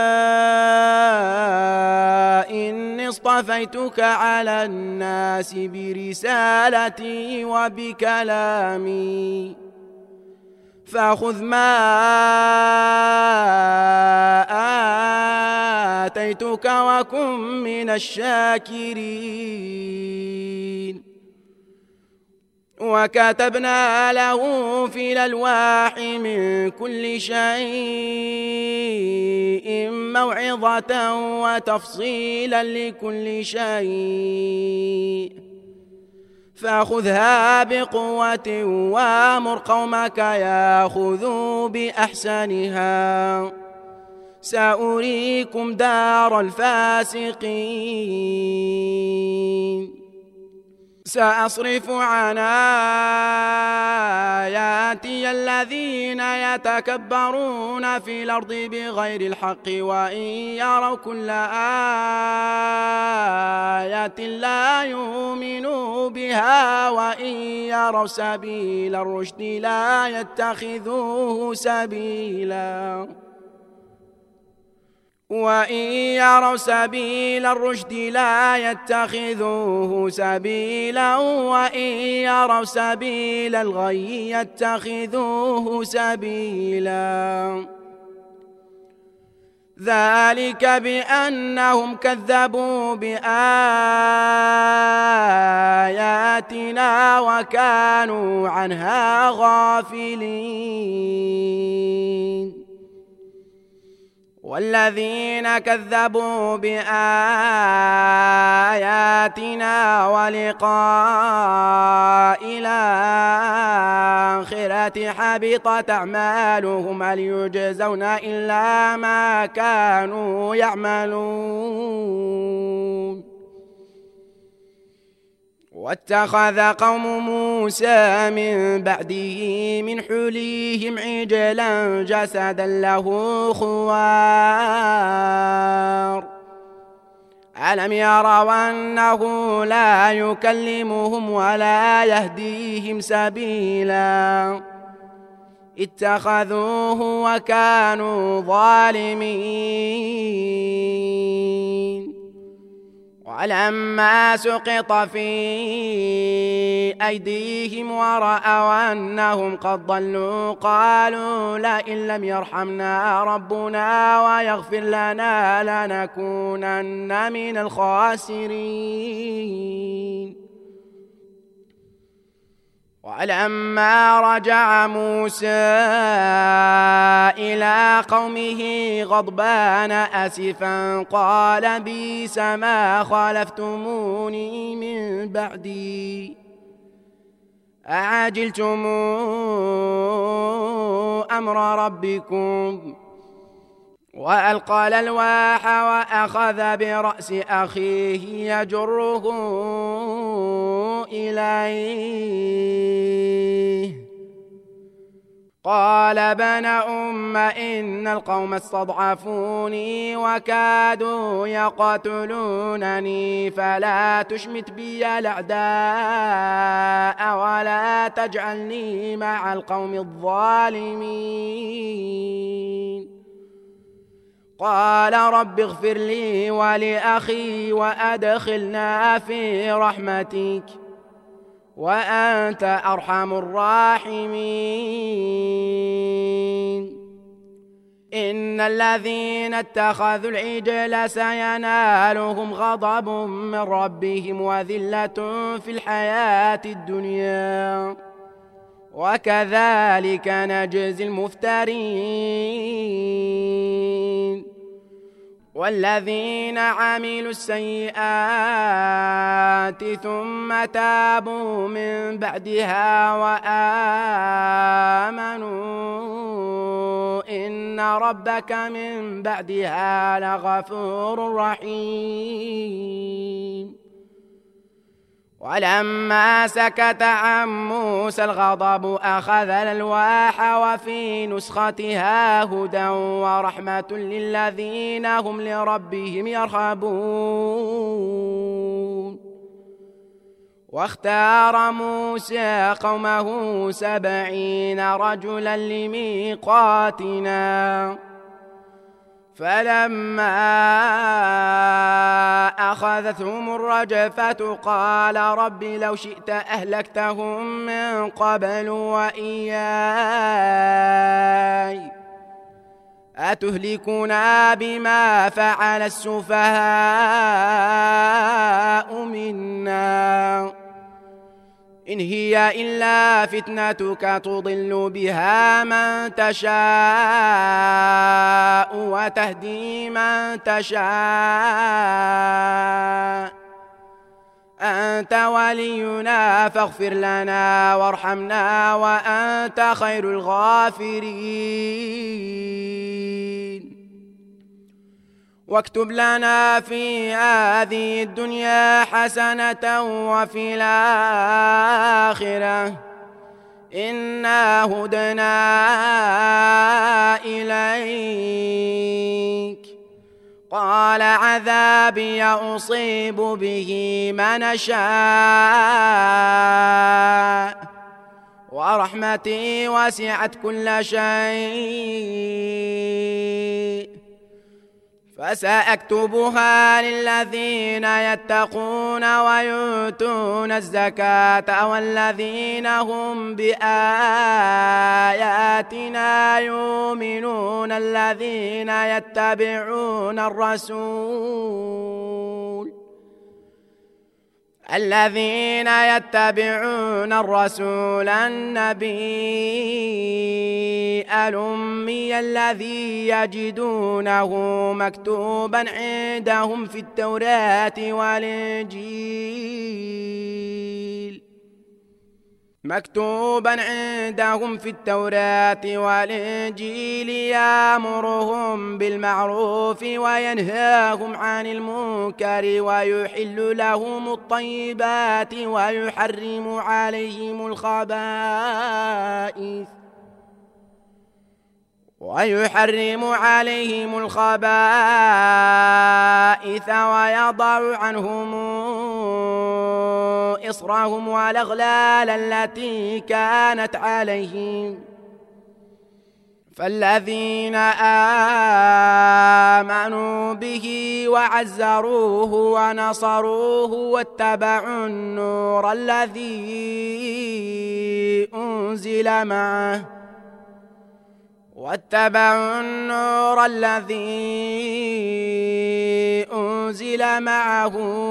Speaker 1: إني اصطفيتك على الناس برسالتي وبكلامي فخذ ما اصطفيتك وكن من الشاكرين. وكتبنا له في الألواح من كل شيء موعظة وتفصيلا لكل شيء فخذها بقوة وامر قومك ياخذوا بأحسنها سأريكم دار الفاسقين. سأصرف عن آياتي الذين يتكبرون في الأرض بغير الحق وإن يروا كل آية لا يؤمنوا بها وإن يروا سبيل الرشد لا يتخذوه سبيلا وإن يروا سبيل الرشد لا يتخذوه سبيلا وإن يروا سبيل الغي يتخذوه سبيلا ذلك بأنهم كذبوا بآياتنا وكانوا عنها غافلين. والذين كذبوا بآياتنا ولقاء الآخرة حبطت أعمالهم هل يجزون إلا ما كانوا يعملون. واتخذ قوم موسى من بعده من حليهم عجلا جسدا له خوار ألم يروا أنه لا يكلمهم ولا يهديهم سبيلا اتخذوه وكانوا ظالمين. ولما سقط في أيديهم ورأوا أنهم قد ضلوا قالوا لئن لم يرحمنا ربنا ويغفر لنا لنكونن من الخاسرين. ولما رجع موسى إلى قومه غضبان أسفا قال بئس ما خلفتموني من بعدي أعجلتم أمر ربكم وألقى الألواح وأخذ برأس أخيه يجره إليه قال ابن أم إن القوم استضعفوني وكادوا يقتلونني فلا تشمت بي الأعداء ولا تجعلني مع القوم الظالمين. قال رب اغفر لي ولأخي وأدخلنا في رحمتك وأنت أرحم الراحمين. إن الذين اتخذوا العجل سينالهم غضب من ربهم وذلة في الحياة الدنيا وكذلك نجزي المفترين. والذين عملوا السيئات ثم تابوا من بعدها وآمنوا إن ربك من بعدها لغفور رحيم. ولما سكت عن موسى الغضب أخذ الألواح وفي نسختها هدى ورحمة للذين هم لربهم يرهبون. واختار موسى قومه سبعين رجلا لميقاتنا فلما أخذتهم الرجفة قال رب لو شئت أهلكتهم من قبل وإياي أتهلكنا بما فعل السفهاء منا إن هي إلا فتنتك تضل بها من تشاء وتهدي من تشاء أنت ولينا فاغفر لنا وارحمنا وأنت خير الغافرين واكتب لنا في هذه الدنيا حسنة وفي الآخرة إنا هدنا إليك قال عذابي أصيب به من شاء ورحمتي وسعت كل شيء فسأكتبها للذين يتقون ويؤتون الزكاة والذين هم بآياتنا يؤمنون الذين يتبعون الرسول الذين يتبعون الرسول النبي الأمي الذي يجدونه مكتوبا عندهم في التوراة والإنجيل مكتوبا عندهم في التوراة والإنجيل يأمرهم بالمعروف وينهاهم عن المنكر ويحل لهم الطيبات ويحرم عليهم الخبائث ويحرم عليهم الخبائث ويضع عنهم إصرهم والأغلال التي كانت عليهم فالذين آمنوا به وعزروه ونصروه واتبعوا النور الذي أنزل معه واتبعوا النور الذي أنزل معه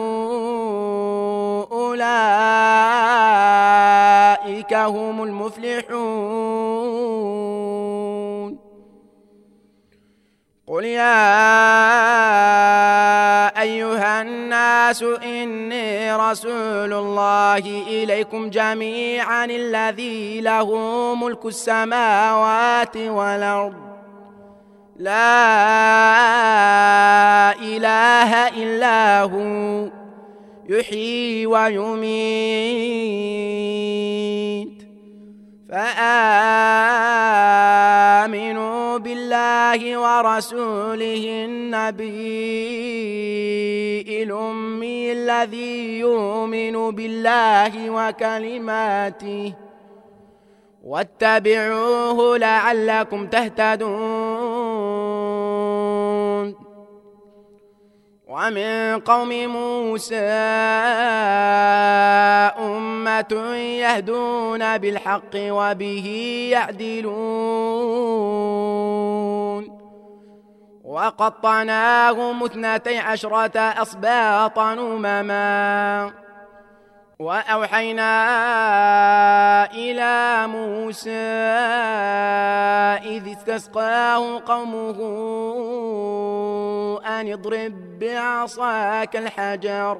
Speaker 1: أولئك هم المفلحون قل يا أيها الناس إني رسول الله إليكم جميعا الذي له ملك السماوات والأرض لا إله إلا هو يحيي ويميت فآمنوا بالله ورسوله النبي الأمي الذي يؤمن بالله وكلماته واتبعوه لعلكم تهتدون ومن قوم موسى أمة يهدون بالحق وبه يعدلون وقطعناهم اثنتي عشرة أسباطا أمما وأوحينا إلى موسى إذ استسقاه قومه أن اضرب بعصاك الحجر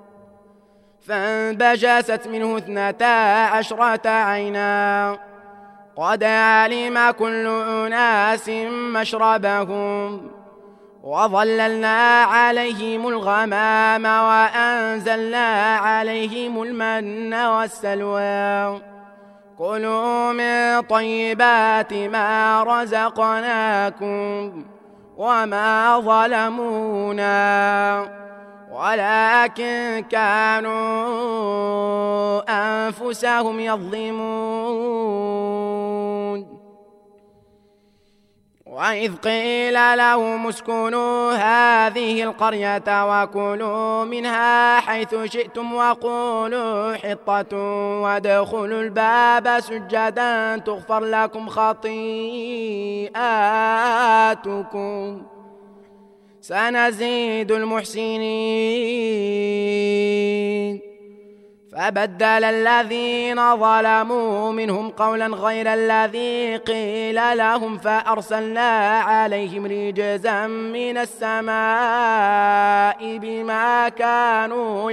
Speaker 1: فانبجست منه اثنتا عشرة عينا قد علم كل أناس مشربهم وظللنا عليهم الغمام وأنزلنا عليهم المن والسلوى كلوا من طيبات ما رزقناكم وما ظلمونا ولكن كانوا أنفسهم يظلمون وإذ قيل لهم اسكنوا هذه القرية وكلوا منها حيث شئتم وقولوا حطة وادخلوا الباب سجدا تغفر لكم خطيئاتكم سنزيد المحسنين. فبدل الذين ظلموا منهم قولا غير الذي قيل لهم فأرسلنا عليهم رجزا من السماء بما كانوا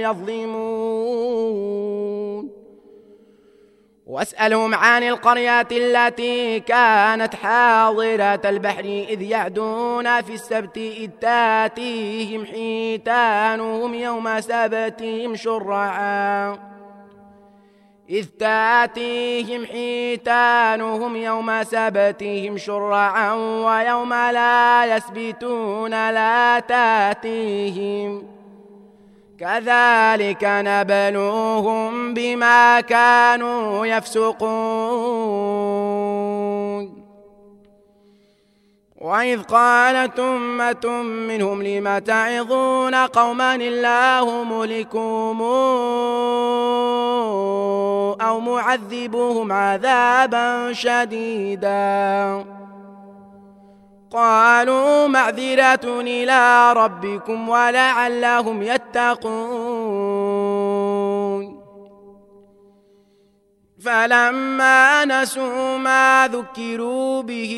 Speaker 1: يظلمون. واسألهم عن القرية التي كانت حاضرة البحر إذ يعدون في السبت إذ تاتيهم حيتانهم يوم سبتهم شرعا إذ تاتيهم حيتانهم يوم سبتهم شرعا ويوم لا يسبتون لا تاتيهم كذلك نبلوهم بما كانوا يفسقون. وإذ قالت أمة منهم لم تعظون قوما الله مهلكهم أو معذبهم عذابا شديدا قالوا معذرة إلى ربكم ولعلهم يتقون. فلما نسوا ما ذكروا به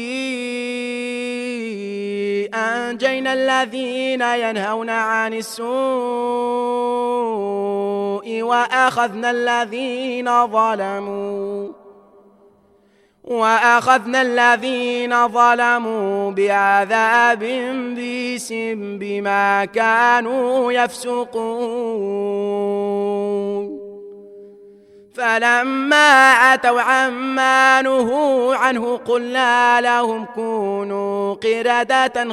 Speaker 1: أنجينا الذين ينهون عن السوء وأخذنا الذين ظلموا وأخذنا الذين ظلموا بعذاب بئس بما كانوا يفسقون. فلما عتوا عما نهوا عنه قلنا لهم كونوا قردة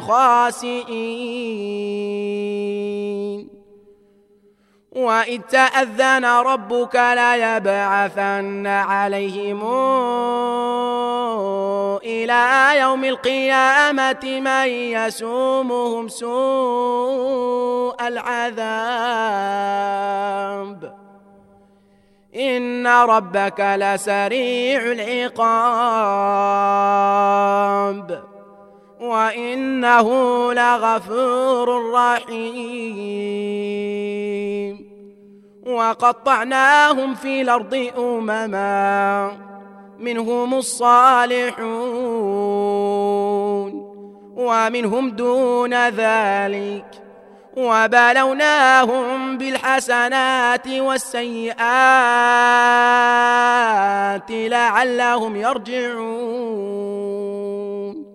Speaker 1: خاسئين. وإذ تأذن ربك ليبعثن عليهم إلى يوم القيامة من يسومهم سوء العذاب إن ربك لسريع العقاب وإنه لغفور رحيم. وقطعناهم في الأرض أمما منهم الصالحون ومنهم دون ذلك وبلوناهم بالحسنات والسيئات لعلهم يرجعون.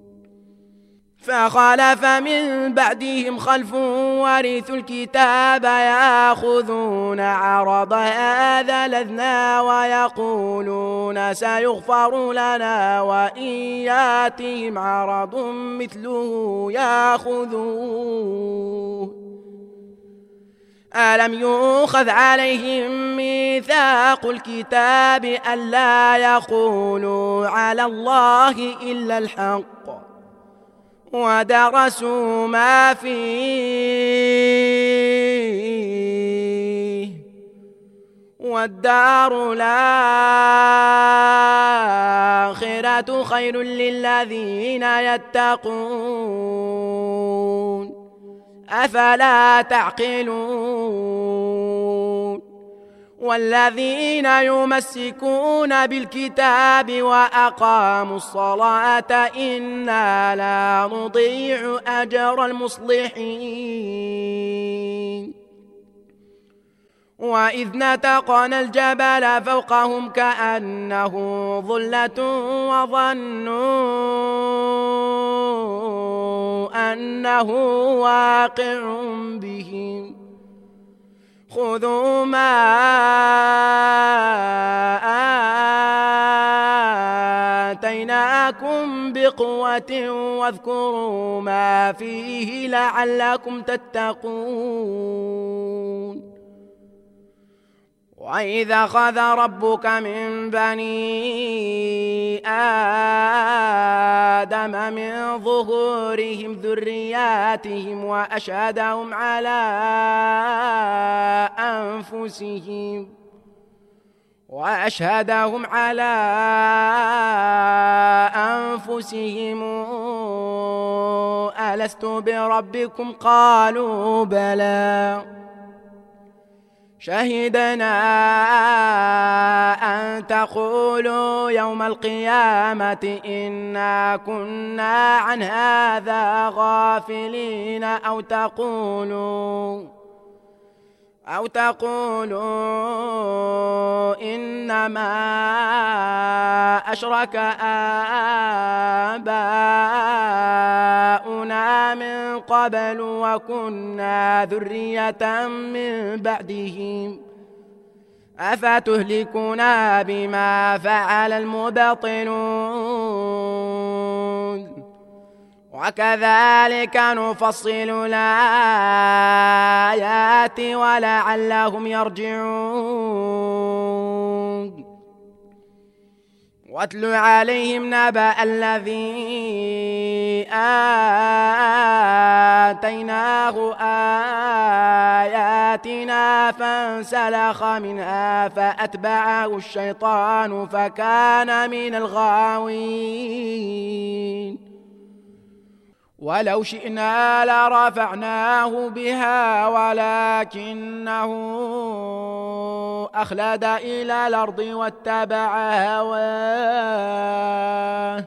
Speaker 1: فخلف من بعدهم خلف ورثوا الكتاب ياخذون عرض هذا الأدنى ويقولون سيغفر لنا وإن ياتهم عرض مثله ياخذوه ألم يؤخذ عليهم ميثاق الكتاب ألا يقولوا على الله إلا الحق ودرسوا ما فيه والدار الآخرة خير للذين يتقون أفلا تعقلون. والذين يمسكون بالكتاب وأقاموا الصلاة إنا لا نضيع أجر المصلحين. وإذ نتقنا الجبل فوقهم كأنه ظلة وظنوا أنه واقع بهم خذوا ما آتيناكم بقوة واذكروا ما فيه لعلكم تتقون. وإذا أخذ ربك من بني آدم من ظهورهم ذرياتهم وأشهدهم على أنفسهم وأشهدهم على أنفسهم ألست بربكم قالوا بلى شهدنا أن تقولوا يوم القيامة إنا كنا عن هذا غافلين أو تقولوا أو تقولوا إنما أشرك آباؤنا من قبل وكنا ذرية من بعدهم أفتهلكنا بما فعل المبطلون وكذلك نفصل الآيات ولعلهم يرجعون واتل عليهم نبأ الذي آتيناه آياتنا فانسلخ منها فأتبعه الشيطان فكان من الغاوين ولو شئنا لرفعناه بها ولكنه أخلد إلى الأرض واتبع هواه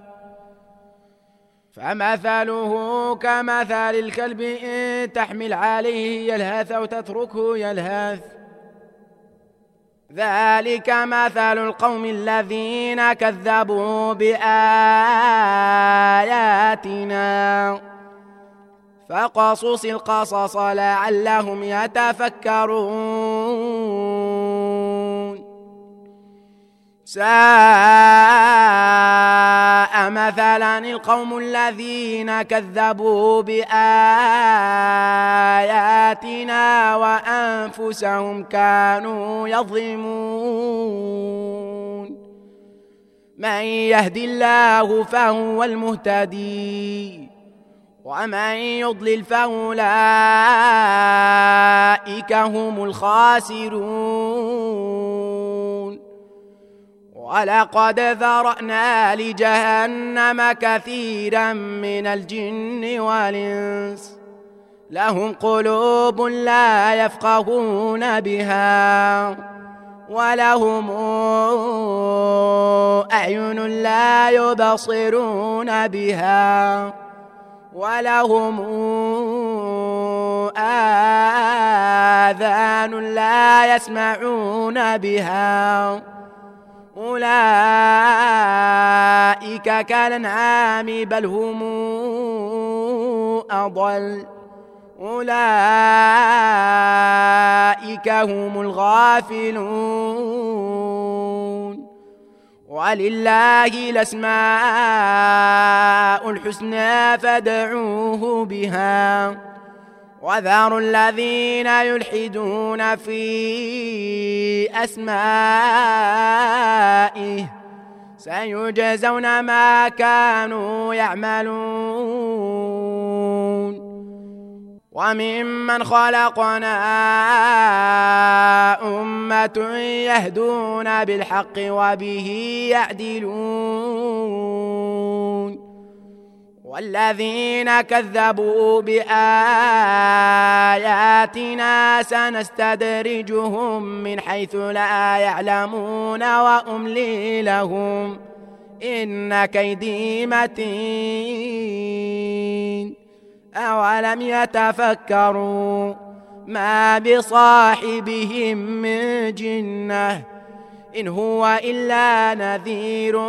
Speaker 1: فمثله كمثل الكلب إن تحمل عليه يلهث أو تتركه يلهث ذلك مثل القوم الذين كذبوا بآياتنا فقصص القصص لعلهم يتفكرون ساء مثلا القوم الذين كذبوا بآياتنا وأنفسهم كانوا يظلمون من يهدي الله فهو المهتدي ومن يضلل فأولئك هم الخاسرون ولقد ذرأنا لجهنم كثيرا من الجن والإنس لهم قلوب لا يفقهون بها ولهم أعين لا يبصرون بها ولهم آذان لا يسمعون بها أولئك كالأنعام بل هم أضل أولئك هم الغافلون ولله الأسماء الحسنى فادعوه بها وذروا الذين يلحدون في أسمائه سيجزون ما كانوا يعملون وممن خلقنا أمة يهدون بالحق وبه يعدلون والذين كذبوا بآياتنا سنستدرجهم من حيث لا يعلمون وأملي لهم إن كيدي متين أولم يتفكروا ما بصاحبهم من جنة إن هو إلا نذير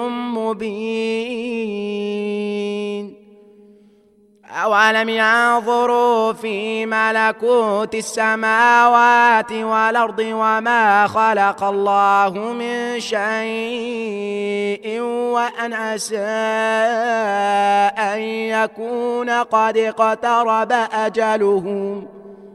Speaker 1: مبين أولم ينظروا في ملكوت السماوات والأرض وما خلق الله من شيء وأن عسى أن يكون قد اقترب أجلهم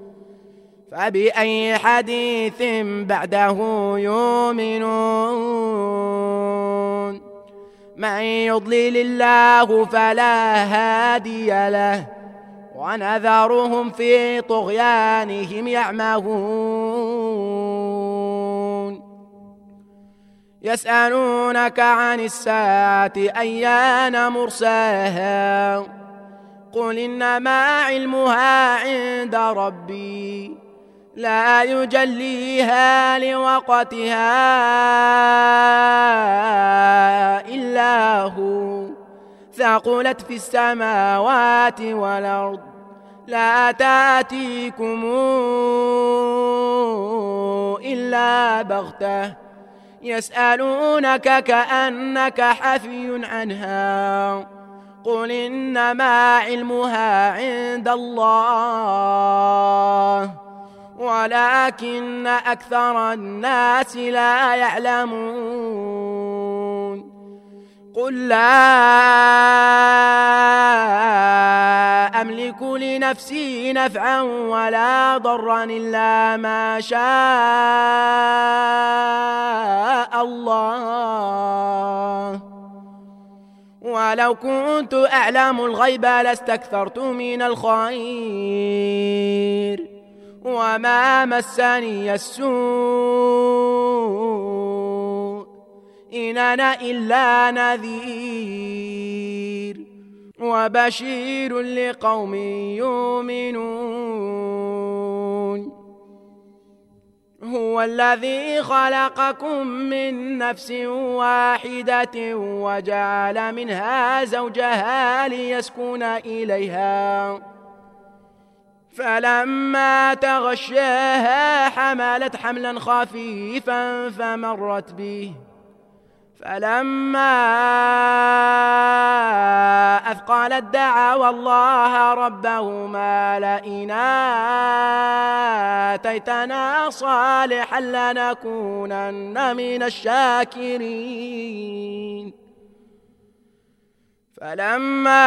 Speaker 1: فبأي حديث بعده يؤمنون من يضلل الله فلا هادي له ونذرهم في طغيانهم يعمهون يسألونك عن الساعة أيان مرساها قل إنما علمها عند ربي لا يجليها لوقتها إلا هو ثقلت في السماوات والأرض لا تأتيكم إلا بغتة يسألونك كأنك حفي عنها قل إنما علمها عند الله ولكن أكثر الناس لا يعلمون قل لا أملك لنفسي نفعا ولا ضرا إلا ما شاء الله ولو كنت أعلم الغيب لاستكثرت من الخير وما مسني السوء إن أنا إلا نذير وبشير لقوم يؤمنون هو الذي خلقكم من نفس واحدة وجعل منها زوجها ليسكن إليها فلما تغشاها حملت حملا خفيفا فمرت به فلما أثقلت دعوا الله ربهما لئن آتيتنا صالحا لنكونن من الشاكرين فلما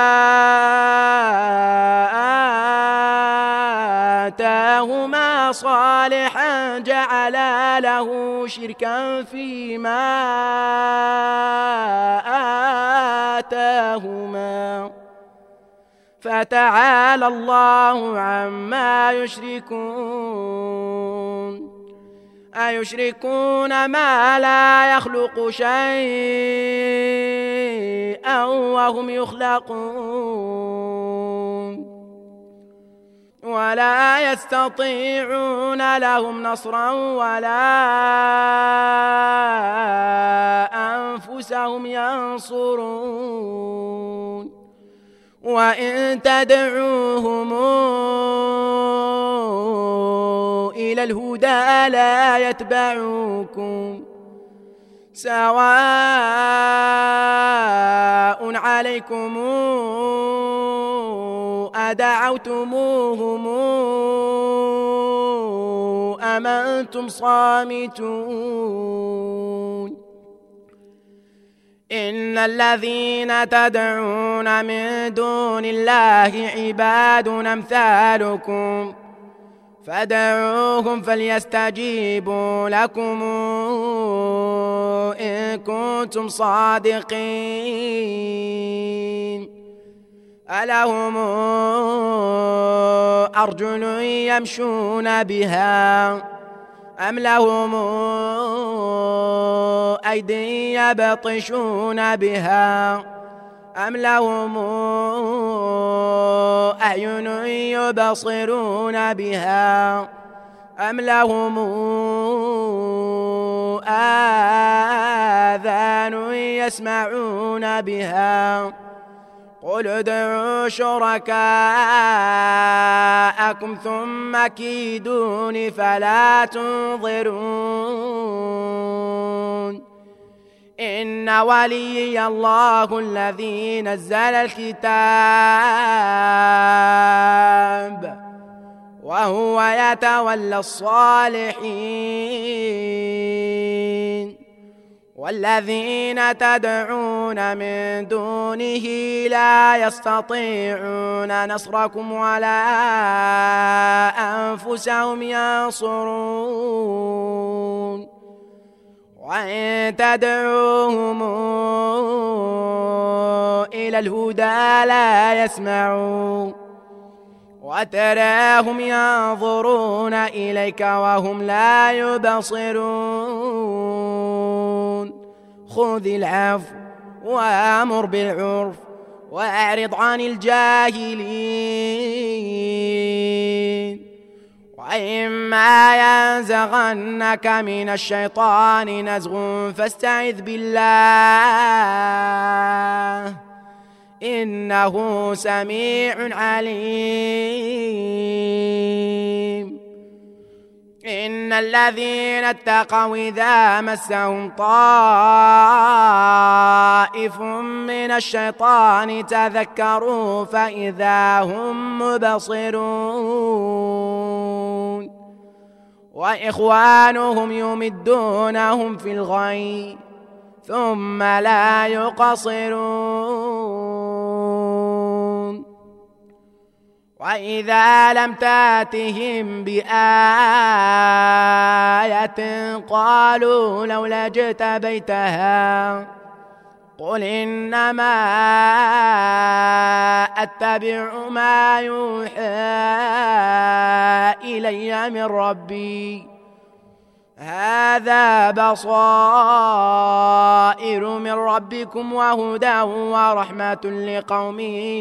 Speaker 1: آتاهما صالحا جعلا له شركا فيما آتاهما فتعالى الله عما يشركون أيشركون ما لا يخلق شيئا وهم يخلقون ولا يستطيعون لهم نصرا ولا أنفسهم ينصرون وإن تدعوهم إلى الهدى لا يتبعوكم سواء عليكم أدعوتموهم أم أنتم صامتون إن الذين تدعون من دون الله عباد أمثالكم فادعوهم فليستجيبوا لكم إن كنتم صادقين ألهم أرجل يمشون بها أم لهم أيدي يبطشون بها أم لهم أعين يبصرون بها أم لهم آذان يسمعون بها قل ادعوا شركاءكم ثم كيدون فلا تنظرون إن وليي الله الذي نزل الكتاب وهو يتولى الصالحين والذين تدعون من دونه لا يستطيعون نصركم ولا أنفسهم ينصرون وإن تدعوهم إلى الهدى لا يسمعوا وتراهم ينظرون إليك وهم لا يبصرون خذ العفو وأمر بالعرف وأعرض عن الجاهلين وإما ينزغنك من الشيطان نزغ فاستعذ بالله إنه سميع عليم إن الذين اتقوا إذا مسهم طائف من الشيطان تذكروا فإذا هم مبصرون وإخوانهم يمدونهم في الغي ثم لا يقصرون وإذا لم تأتهم بآية قالوا لولا اجتبيتها قل إنما أتبع ما يوحى إلي من ربي هذا بصائر من ربكم وهدى ورحمة لقوم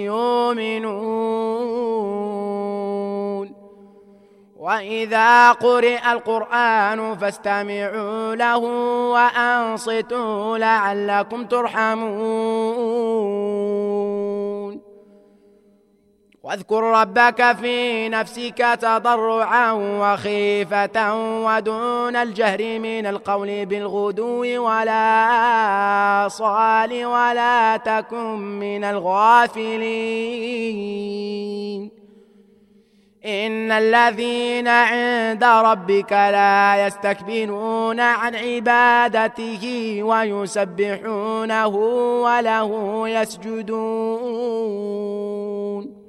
Speaker 1: يؤمنون وإذا قرئ القرآن فاستمعوا له وأنصتوا لعلكم ترحمون واذكر ربك في نفسك تضرعا وخيفة ودون الجهر من القول بالغدو ولا صال ولا تكن من الغافلين إن الذين عند ربك لا يستكبرون عن عبادته ويسبحونه وله يسجدون